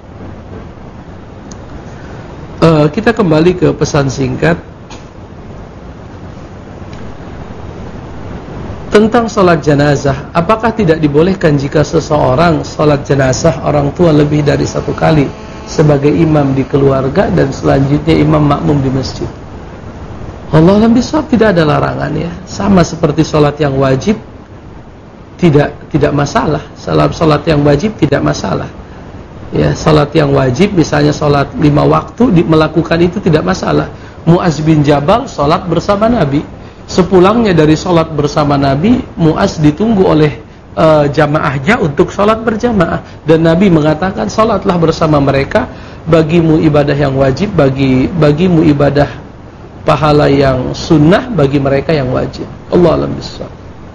Uh, kita kembali ke pesan singkat tentang salat jenazah. Apakah tidak dibolehkan jika seseorang salat jenazah orang tua lebih dari satu kali sebagai imam di keluarga dan selanjutnya imam makmum di masjid? Allah alam bisawab, tidak ada larangan, ya. Sama seperti salat yang wajib, tidak tidak masalah. Salat salat yang wajib tidak masalah. Ya, salat yang wajib misalnya salat lima waktu di, melakukan itu tidak masalah. Mu'az bin Jabal salat bersama Nabi. Sepulangnya dari salat bersama Nabi, Mu'az ditunggu oleh uh, jamaahnya untuk salat berjamaah, dan Nabi mengatakan, salatlah bersama mereka, bagimu ibadah yang wajib, bagi bagimu ibadah pahala yang sunnah, bagi mereka yang wajib. Allah a'lam bishawab.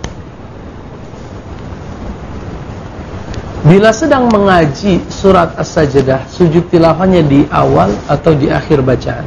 Bila sedang mengaji surat As-Sajdah, sujud tilawahnya di awal atau di akhir bacaan?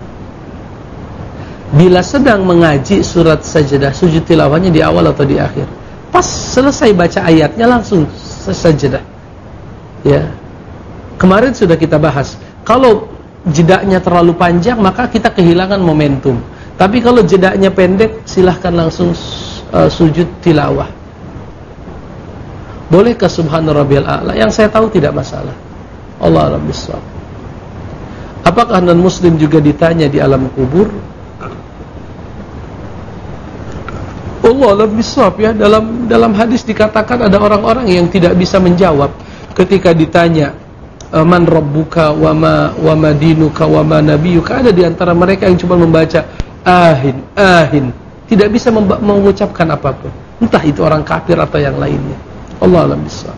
Bila sedang mengaji surat Sajdah, sujud tilawahnya di awal atau di akhir? Pas selesai baca ayatnya langsung Sajdah. Ya. Kemarin sudah kita bahas, kalau jedaknya terlalu panjang maka kita kehilangan momentum. Tapi kalau jedaknya pendek, silahkan langsung uh, sujud tilawah. Bolehkah subhana rabbiyal a'la? Yang saya tahu tidak masalah. Allah a'lam bishawab. Apakah non muslim juga ditanya di alam kubur? Allah a'lam bishawab, ya. Dalam dalam hadis dikatakan ada orang-orang yang tidak bisa menjawab ketika ditanya man rabbuka wa ma wa ma dinuka wa ma nabiyuka. Ada di antara mereka yang cuma membaca ahin ahin, tidak bisa mengucapkan apapun. Entah itu orang kafir atau yang lainnya. Allah a'lam bishawab.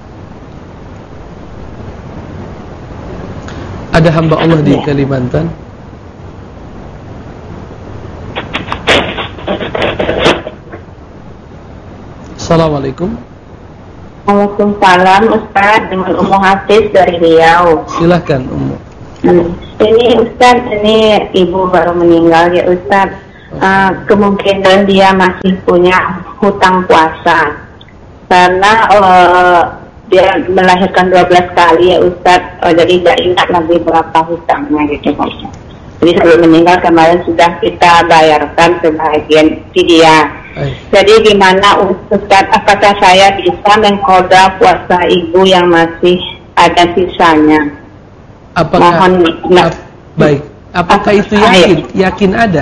Ada hamba Allah di Kalimantan. Assalamualaikum. Waalaikumsalam, Ustaz, dengan Ummu Hafiz dari Riau. Silahkan Ummu. Hmm. Ini Ustaz, ini ibu baru meninggal ya Ustaz. Uh, kemungkinan dia masih punya hutang puasa. Karena uh, dia melahirkan dua belas kali ya Ustaz, uh, jadi tidak ingat lagi berapa hutangnya gitu Ustaz. Jadi sebelum meninggal kemarin sudah kita bayarkan sebagian fidyah. Jadi gimana Ustaz, apakah saya bisa mengqadha puasa ibu yang masih ada sisanya? Apakah, Mohon nah, baik, apakah itu yakin? Yakin ada?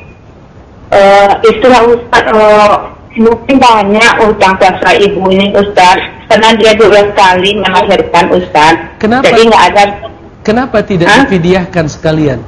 Uh, istilah Ustaz, uh, mungkin banyak utang puasa ibu ini Ustaz, karena dia dua belas kali melahirkan Ustaz. Kenapa? Jadi nggak ada. Kenapa tidak huh? difidyahkan sekalian?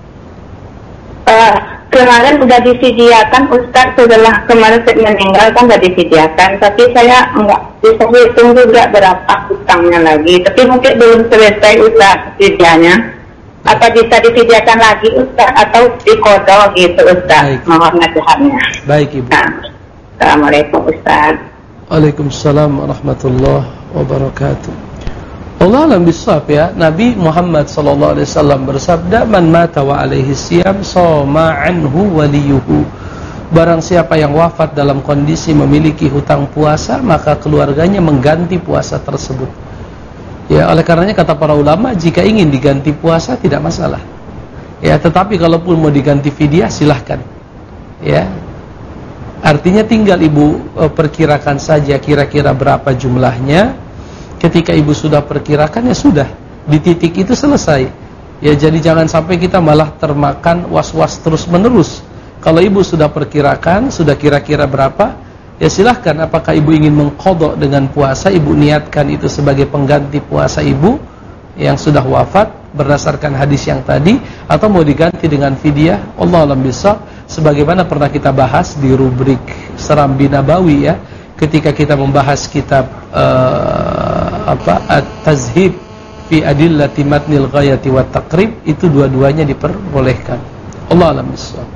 Uh, kemarin sudah difidyahkan Ustaz, setelah kemarin saya meninggal kan sudah difidyahkan, tapi saya nggak bisa hitung juga berapa hutangnya lagi. Tapi mungkin belum selesai Ustaz fidyahnya. Apa bisa difidyahkan lagi Ustaz atau diqadha gitu Ustaz? Mohon nasihatnya. Baik Ibu. Nah. Assalamualaikum Ustaz. Waalaikumsalam warahmatullahi wabarakatuh. Allah alam bisawab, ya. Nabi Muhammad sallallahu alaihi wasallam bersabda, man mata wa alaihi siyam shoma anhu waliyuhu. Barang siapa yang wafat dalam kondisi memiliki hutang puasa, maka keluarganya mengganti puasa tersebut. Ya, oleh karenanya kata para ulama, jika ingin diganti puasa tidak masalah. Ya, tetapi kalaupun mau diganti fidyah silahkan. Ya. Artinya tinggal ibu e, perkirakan saja kira-kira berapa jumlahnya. Ketika ibu sudah perkirakan, ya sudah, di titik itu selesai. Ya, jadi jangan sampai kita malah termakan was-was terus-menerus. Kalau ibu sudah perkirakan, sudah kira-kira berapa, ya silahkan. Apakah ibu ingin mengqadha dengan puasa, ibu niatkan itu sebagai pengganti puasa ibu yang sudah wafat berdasarkan hadis yang tadi, atau mau diganti dengan fidyah. Allah alam bisawab. Sebagaimana pernah kita bahas di rubrik Serambi Nabawi ya, ketika kita membahas kitab uh, apa At-Tazhib fi Adillati Matnil Ghayati wat Taqrib, itu dua-duanya diperbolehkan. Allah alam bisawab.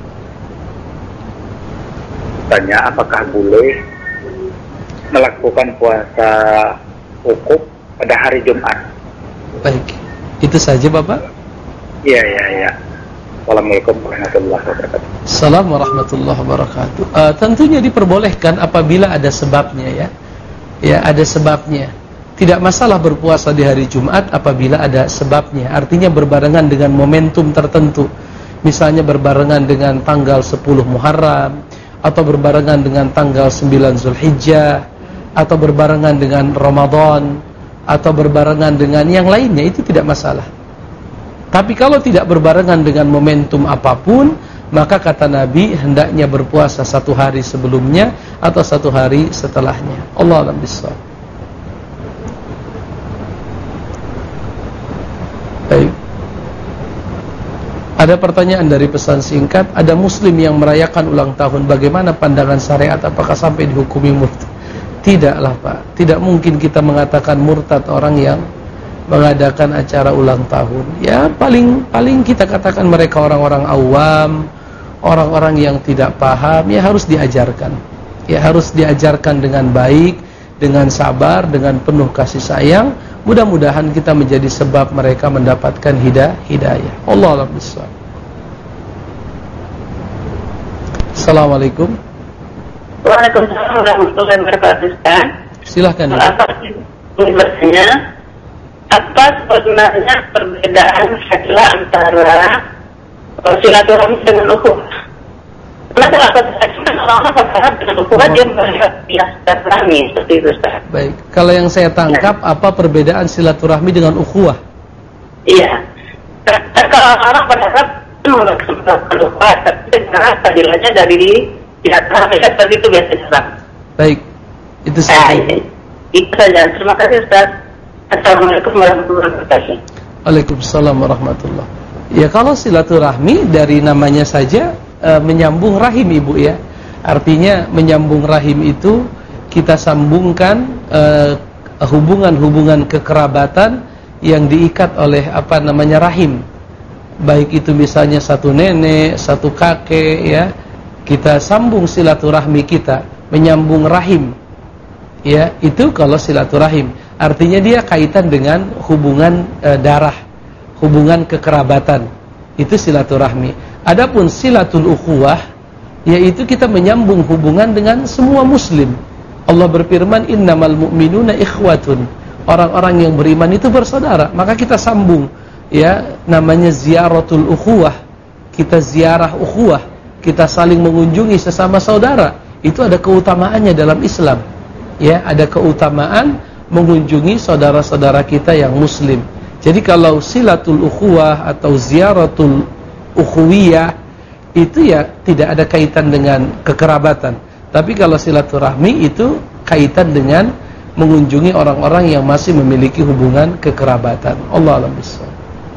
Tanya, apakah boleh melakukan puasa wukuf pada hari Jumat? Baik, itu saja Bapak. Iya, iya, iya. Assalamualaikum warahmatullahi wabarakatuh. Assalamualaikum warahmatullahi wabarakatuh. Uh, tentunya diperbolehkan apabila ada sebabnya ya. Ya, ada sebabnya. Tidak masalah berpuasa di hari Jumat apabila ada sebabnya. Artinya berbarengan dengan momentum tertentu. Misalnya berbarengan dengan tanggal sepuluh Muharram, atau berbarengan dengan tanggal sembilan Zulhijjah, atau berbarengan dengan Ramadan, atau berbarengan dengan yang lainnya, itu tidak masalah. Tapi kalau tidak berbarengan dengan momentum apapun, maka kata Nabi hendaknya berpuasa satu hari sebelumnya atau satu hari setelahnya. Allah a'lam bishawab. Baik. Ada pertanyaan dari pesan singkat, ada muslim yang merayakan ulang tahun, bagaimana pandangan syariat, apakah sampai dihukumi murtad? Tidaklah Pak, tidak mungkin kita mengatakan murtad orang yang mengadakan acara ulang tahun. Ya paling paling kita katakan mereka orang-orang awam, orang-orang yang tidak paham, ya harus diajarkan. Ya harus diajarkan dengan baik, dengan sabar, dengan penuh kasih sayang. Mudah-mudahan kita menjadi sebab mereka mendapatkan hidayah. hidayah. Allah a'lam bishawab. Assalamualaikum. Waalaikumsalam warahmatullahi wabarakatuh. Silahkan. Apa bertanya? Apa sebenarnya perbedaan khilaf antara silaturahmi dengan ukhuwah? Kenapa orang-orang berharap dengan ukhuwah dia melihat silaturahmi seperti itu, Ustaz? Baik, kalau yang saya tangkap ya. Apa perbedaan silaturahmi dengan ukhuwah? Iya. Kalau orang berharap melaksanakan ukhuwah, tapi sekarang tadilannya dari silaturahmi seperti itu biasanya. Baik, itu saja. Nah, itu saja. Terima kasih, Ustaz. Assalamualaikum warahmatullahi wabarakatuh. Waalaikumsalam warahmatullahi. Ya kalau silaturahmi dari namanya saja e, menyambung rahim Ibu ya. Artinya menyambung rahim itu kita sambungkan hubungan-hubungan kekerabatan yang diikat oleh apa namanya rahim. Baik itu misalnya satu nenek, satu kakek ya. Kita sambung silaturahmi kita, menyambung rahim. Ya, itu kalau silaturahim. Artinya dia kaitan dengan hubungan e, darah, hubungan kekerabatan. Itu silaturahmi. Adapun silatul ukhuwah, yaitu kita menyambung hubungan dengan semua muslim. Allah berfirman, innamal mu'minuna ikhwatun. Orang-orang yang beriman itu bersaudara. Maka kita sambung, ya, namanya ziaratul ukhuwah. Kita ziarah ukhuwah, kita saling mengunjungi sesama saudara. Itu ada keutamaannya dalam Islam. Ya, ada keutamaan mengunjungi saudara-saudara kita yang muslim. Jadi kalau silatul ukhuwah atau ziaratul ukhuwiyah itu ya tidak ada kaitan dengan kekerabatan. Tapi kalau silaturahmi itu kaitan dengan mengunjungi orang-orang yang masih memiliki hubungan kekerabatan. Allah a'lam bishawab.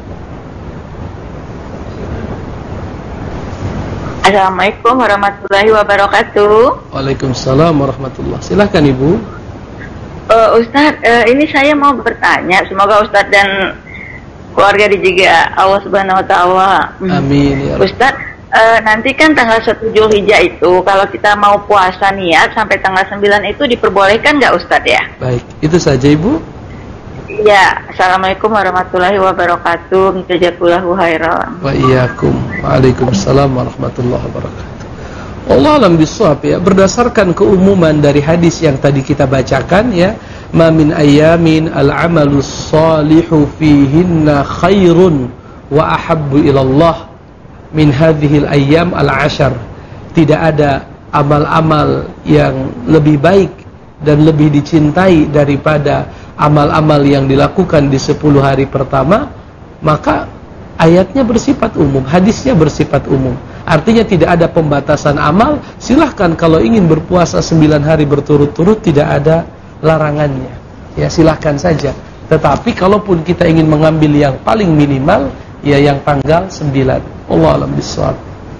Assalamualaikum warahmatullahi wabarakatuh. Waalaikumsalam warahmatullahi. Silahkan Ibu. Uh, Ustadz, uh, ini saya mau bertanya. Semoga Ustadz dan keluarga dijaga Allah Subhanahu Wa Taala. Amin ya Rabb. Ustadz, uh, nanti kan tanggal satu Zulhijjah itu kalau kita mau puasa niat sampai tanggal sembilan itu diperbolehkan nggak Ustadz ya? Baik, itu saja Ibu. Iya, Assalamualaikum warahmatullahi wabarakatuh. Jazakallahu khairan. Wa iyyakum. Waalaikumsalam warahmatullahi wabarakatuh. Allah alam bisawab ya, berdasarkan keumuman dari hadis yang tadi kita bacakan ya, ma min ayamin al-amalus salihu fihinna khairun wa ahabbu ilallah min hadhil ayyam al-ashar. Tidak ada amal-amal yang lebih baik dan lebih dicintai daripada amal-amal yang dilakukan di sepuluh hari pertama. Maka ayatnya bersifat umum, hadisnya bersifat umum. Artinya tidak ada pembatasan amal. Silahkan kalau ingin berpuasa sembilan hari berturut-turut, tidak ada larangannya. Ya silahkan saja. Tetapi kalaupun kita ingin mengambil yang paling minimal, ya yang tanggal sembilan. Wallahu a'lam bishawab.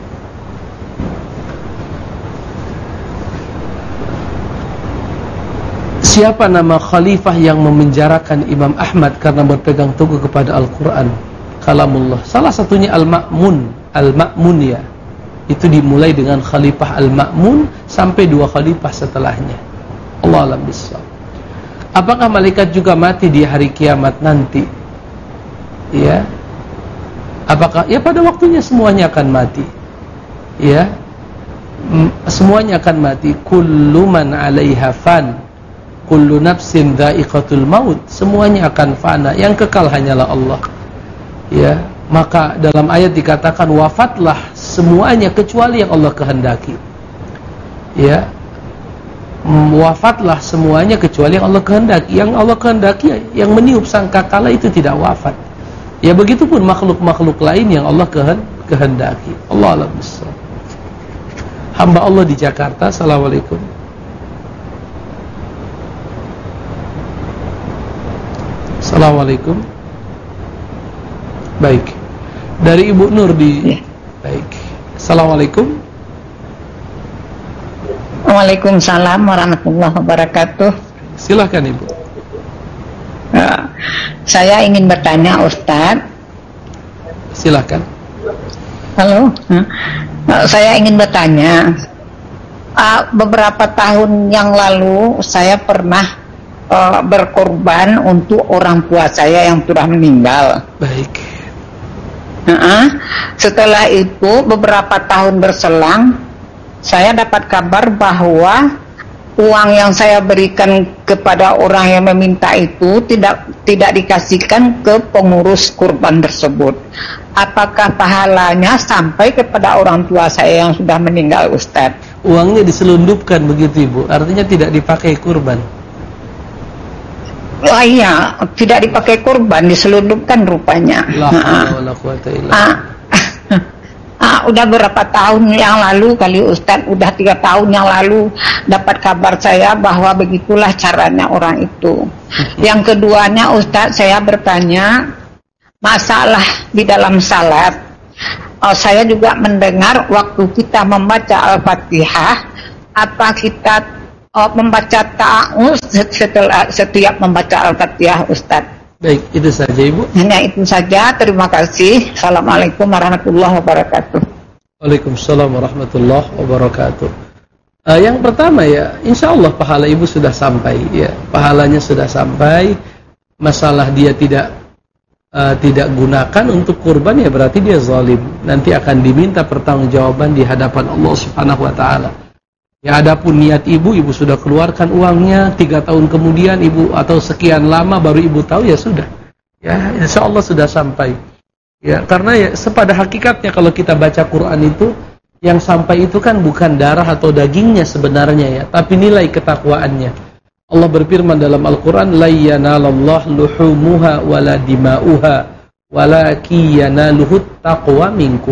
Siapa nama khalifah yang memenjarakan Imam Ahmad karena berpegang teguh kepada Al-Quran, kalamullah? Salah satunya Al-Ma'mun. Al-Ma'mun ya, itu dimulai dengan Khalifah Al-Ma'mun sampai dua khalifah setelahnya. Allah alam bisawab. Apakah malaikat juga mati di hari kiamat nanti? Ya. Apakah? Ya pada waktunya semuanya akan mati. Ya. Semuanya akan mati. Kullu man 'alaiha fan. Kullu nafsin dha'iqatul maut. Semuanya akan fana, yang kekal hanyalah Allah. Ya, maka dalam ayat dikatakan wafatlah semuanya kecuali yang Allah kehendaki. Ya. Wafatlah semuanya kecuali yang Allah kehendaki. Yang Allah kehendaki yang meniup sangkakala itu tidak wafat. Ya begitupun makhluk-makhluk lain yang Allah kehendaki. Allah a'lam bishawab. Hamba Allah di Jakarta. Assalamualaikum. Assalamualaikum. Baik. Dari Ibu Nur di baik. Assalamualaikum. Waalaikumsalam warahmatullahi wabarakatuh. Silakan Ibu. Uh, saya ingin bertanya Ustadz. Silakan. Halo. Uh, saya ingin bertanya. Uh, beberapa tahun yang lalu saya pernah Uh, berkorban untuk orang tua saya yang sudah meninggal. Baik. Uh-uh. Setelah itu beberapa tahun berselang, saya dapat kabar bahwa uang yang saya berikan kepada orang yang meminta itu tidak tidak dikasihkan ke pengurus kurban tersebut. Apakah pahalanya sampai kepada orang tua saya yang sudah meninggal, Ustadz? Uangnya diselundupkan begitu Ibu, artinya tidak dipakai kurban. Oh iya, tidak dipakai kurban, diselundupkan rupanya. La haula wala quwata illa billah. Ah, udah berapa tahun yang lalu kali Ustadz, udah tiga tahun yang lalu dapat kabar saya bahwa begitulah caranya orang itu. Yang keduanya Ustadz, saya bertanya masalah di dalam salat. Oh, saya juga mendengar waktu kita membaca Al-Fatihah, apa kita Oh, membaca ta'awuz setelah setiap membaca Al-Fatihah, Ustaz? Baik, itu saja Ibu. Hanya itu saja, terima kasih. Assalamualaikum warahmatullahi wabarakatuh. Waalaikumsalam warahmatullahi wabarakatuh. Uh, yang pertama ya, insya Allah pahala Ibu sudah sampai ya, pahalanya sudah sampai. Masalah dia tidak uh, tidak gunakan untuk kurban ya berarti dia zalim. Nanti akan diminta pertanggungjawaban di hadapan Allah Subhanahu wa taala. Ya adapun niat ibu, ibu sudah keluarkan uangnya, tiga tahun kemudian ibu atau sekian lama baru ibu tahu ya sudah. Ya insya Allah sudah sampai. Ya karena ya sepada hakikatnya kalau kita baca Quran itu, yang sampai itu kan bukan darah atau dagingnya sebenarnya ya, tapi nilai ketakwaannya. Allah berfirman dalam Al-Quran, la yanalallahu luhumuha wala dima'uha walaki yanaluhut taqwa minkum.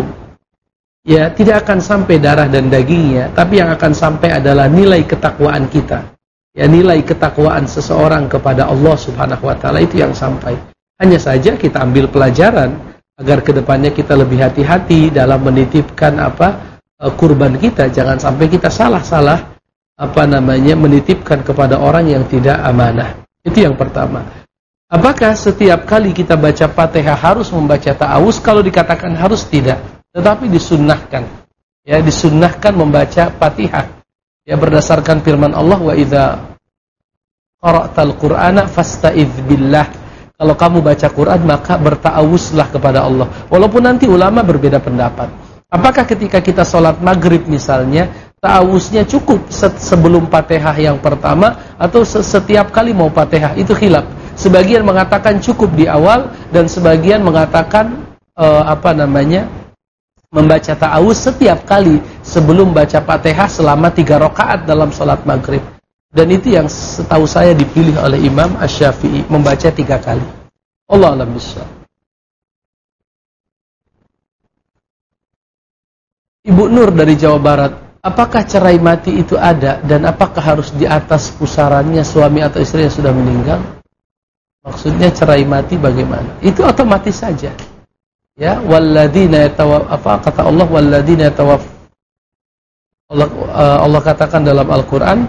Ya, tidak akan sampai darah dan dagingnya, tapi yang akan sampai adalah nilai ketakwaan kita. Ya, nilai ketakwaan seseorang kepada Allah Subhanahu wa taala itu yang sampai. Hanya saja kita ambil pelajaran agar kedepannya kita lebih hati-hati dalam menitipkan apa kurban kita. Jangan sampai kita salah-salah apa namanya menitipkan kepada orang yang tidak amanah. Itu yang pertama. Apakah setiap kali kita baca Fatihah harus membaca ta'awuz? Kalau dikatakan harus, tidak. Tetapi disunnahkan, ya disunnahkan membaca Fatihah, ya berdasarkan firman Allah, wa idza qara'tal Qur'ana fasta'idz billah. Kalau kamu baca Quran maka berta'awuzlah kepada Allah. Walaupun nanti ulama berbeda pendapat. Apakah ketika kita sholat maghrib misalnya ta'awuznya cukup sebelum Fatihah yang pertama atau setiap kali mau Fatihah? Itu khilaf. Sebagian mengatakan cukup di awal dan sebagian mengatakan uh, apa namanya? membaca ta'awuz setiap kali sebelum baca Fatihah selama tiga rakaat dalam sholat maghrib. Dan itu yang setahu saya dipilih oleh Imam Asy-Syafi'i, membaca tiga kali. Allah a'lam bishawab. Ibu Nur dari Jawa Barat, apakah cerai mati itu ada dan apakah harus di atas pusarannya suami atau istri yang sudah meninggal? Maksudnya cerai mati bagaimana? Itu otomatis saja. Ya, walladzina yatawaff, apa kata Allah, walladzina yatawaff, Allah, uh, Allah katakan dalam Al-Qur'an,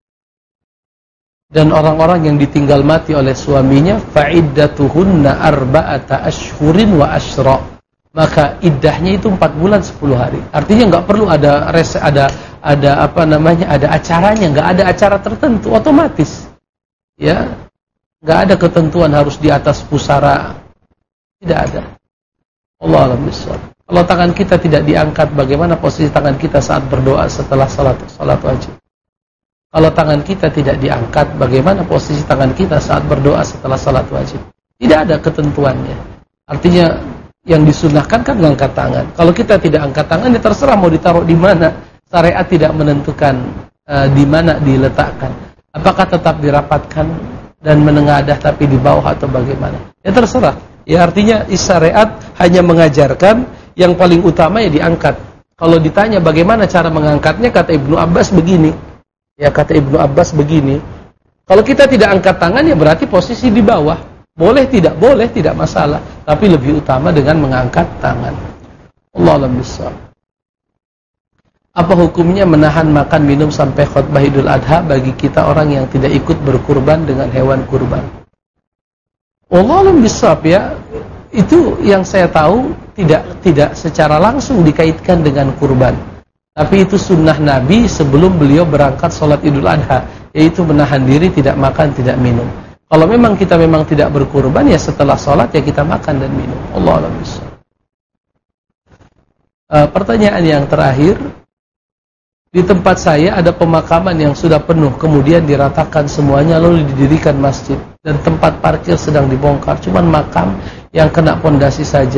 dan orang-orang yang ditinggal mati oleh suaminya, fa'iddatuhunna arba'ata ashhurin wa asyra, maka iddahnya itu empat bulan sepuluh hari. Artinya enggak perlu ada res, ada ada apa namanya, ada acaranya, enggak ada acara tertentu, otomatis. Ya. Enggak ada ketentuan harus di atas pusara. Tidak ada. Allah a'lam bishawab. Kalau tangan kita tidak diangkat, bagaimana posisi tangan kita saat berdoa setelah salat salat wajib? Kalau tangan kita tidak diangkat, bagaimana posisi tangan kita saat berdoa setelah salat wajib? Tidak ada ketentuannya. Artinya yang disunahkan kan mengangkat tangan. Kalau kita tidak angkat tangan, ya terserah mau ditaruh di mana. Syariat tidak menentukan uh, di mana diletakkan. Apakah tetap dirapatkan dan menengadah tapi di bawah atau bagaimana? Ya terserah. Ya artinya syariat hanya mengajarkan yang paling utama ya diangkat. Kalau ditanya bagaimana cara mengangkatnya, kata Ibnu Abbas begini. Ya kata Ibnu Abbas begini. Kalau kita tidak angkat tangan ya berarti posisi di bawah. Boleh tidak? Boleh, tidak masalah. Tapi lebih utama dengan mengangkat tangan. Allahu a'lam bishawab. Apa hukumnya menahan makan minum sampai khutbah Idul Adha bagi kita orang yang tidak ikut berkurban dengan hewan kurban? Allahu a'lam bishawab ya. Itu yang saya tahu tidak tidak secara langsung dikaitkan dengan kurban. Tapi itu sunnah Nabi sebelum beliau berangkat sholat Idul Adha, yaitu menahan diri, tidak makan, tidak minum. Kalau memang kita memang tidak berkurban, ya setelah sholat ya kita makan dan minum. Allah a'lam bishawab. Uh, pertanyaan yang terakhir, di tempat saya ada pemakaman yang sudah penuh, kemudian diratakan semuanya lalu didirikan masjid dan tempat parkir sedang dibongkar, cuman makam yang kena pondasi saja.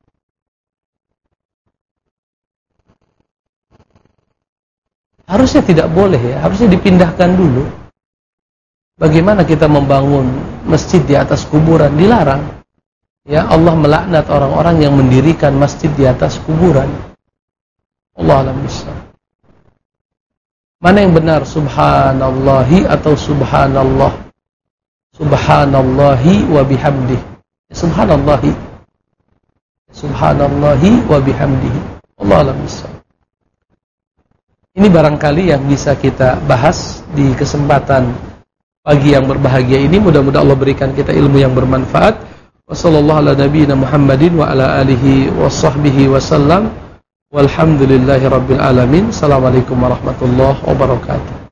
Harusnya tidak boleh ya, harusnya dipindahkan dulu. Bagaimana kita membangun masjid di atas kuburan? Dilarang. Ya, Allah melaknat orang-orang yang mendirikan masjid di atas kuburan. Allah a'lam bishawab. Mana yang benar, subhanallahi atau subhanallah? Subhanallahi wa bihamdih. Subhanallahi. Subhanallahi wa bihamdihi. Allah a'lam bishawab. Ini barangkali yang bisa kita bahas di kesempatan pagi yang berbahagia ini. Mudah-mudahan Allah berikan kita ilmu yang bermanfaat. Wassallallahu ala nabiyyina Muhammadin wa ala alihi wa sahbihi wasallam. Walhamdulillahi rabbil alamin. Assalamualaikum warahmatullahi wabarakatuh.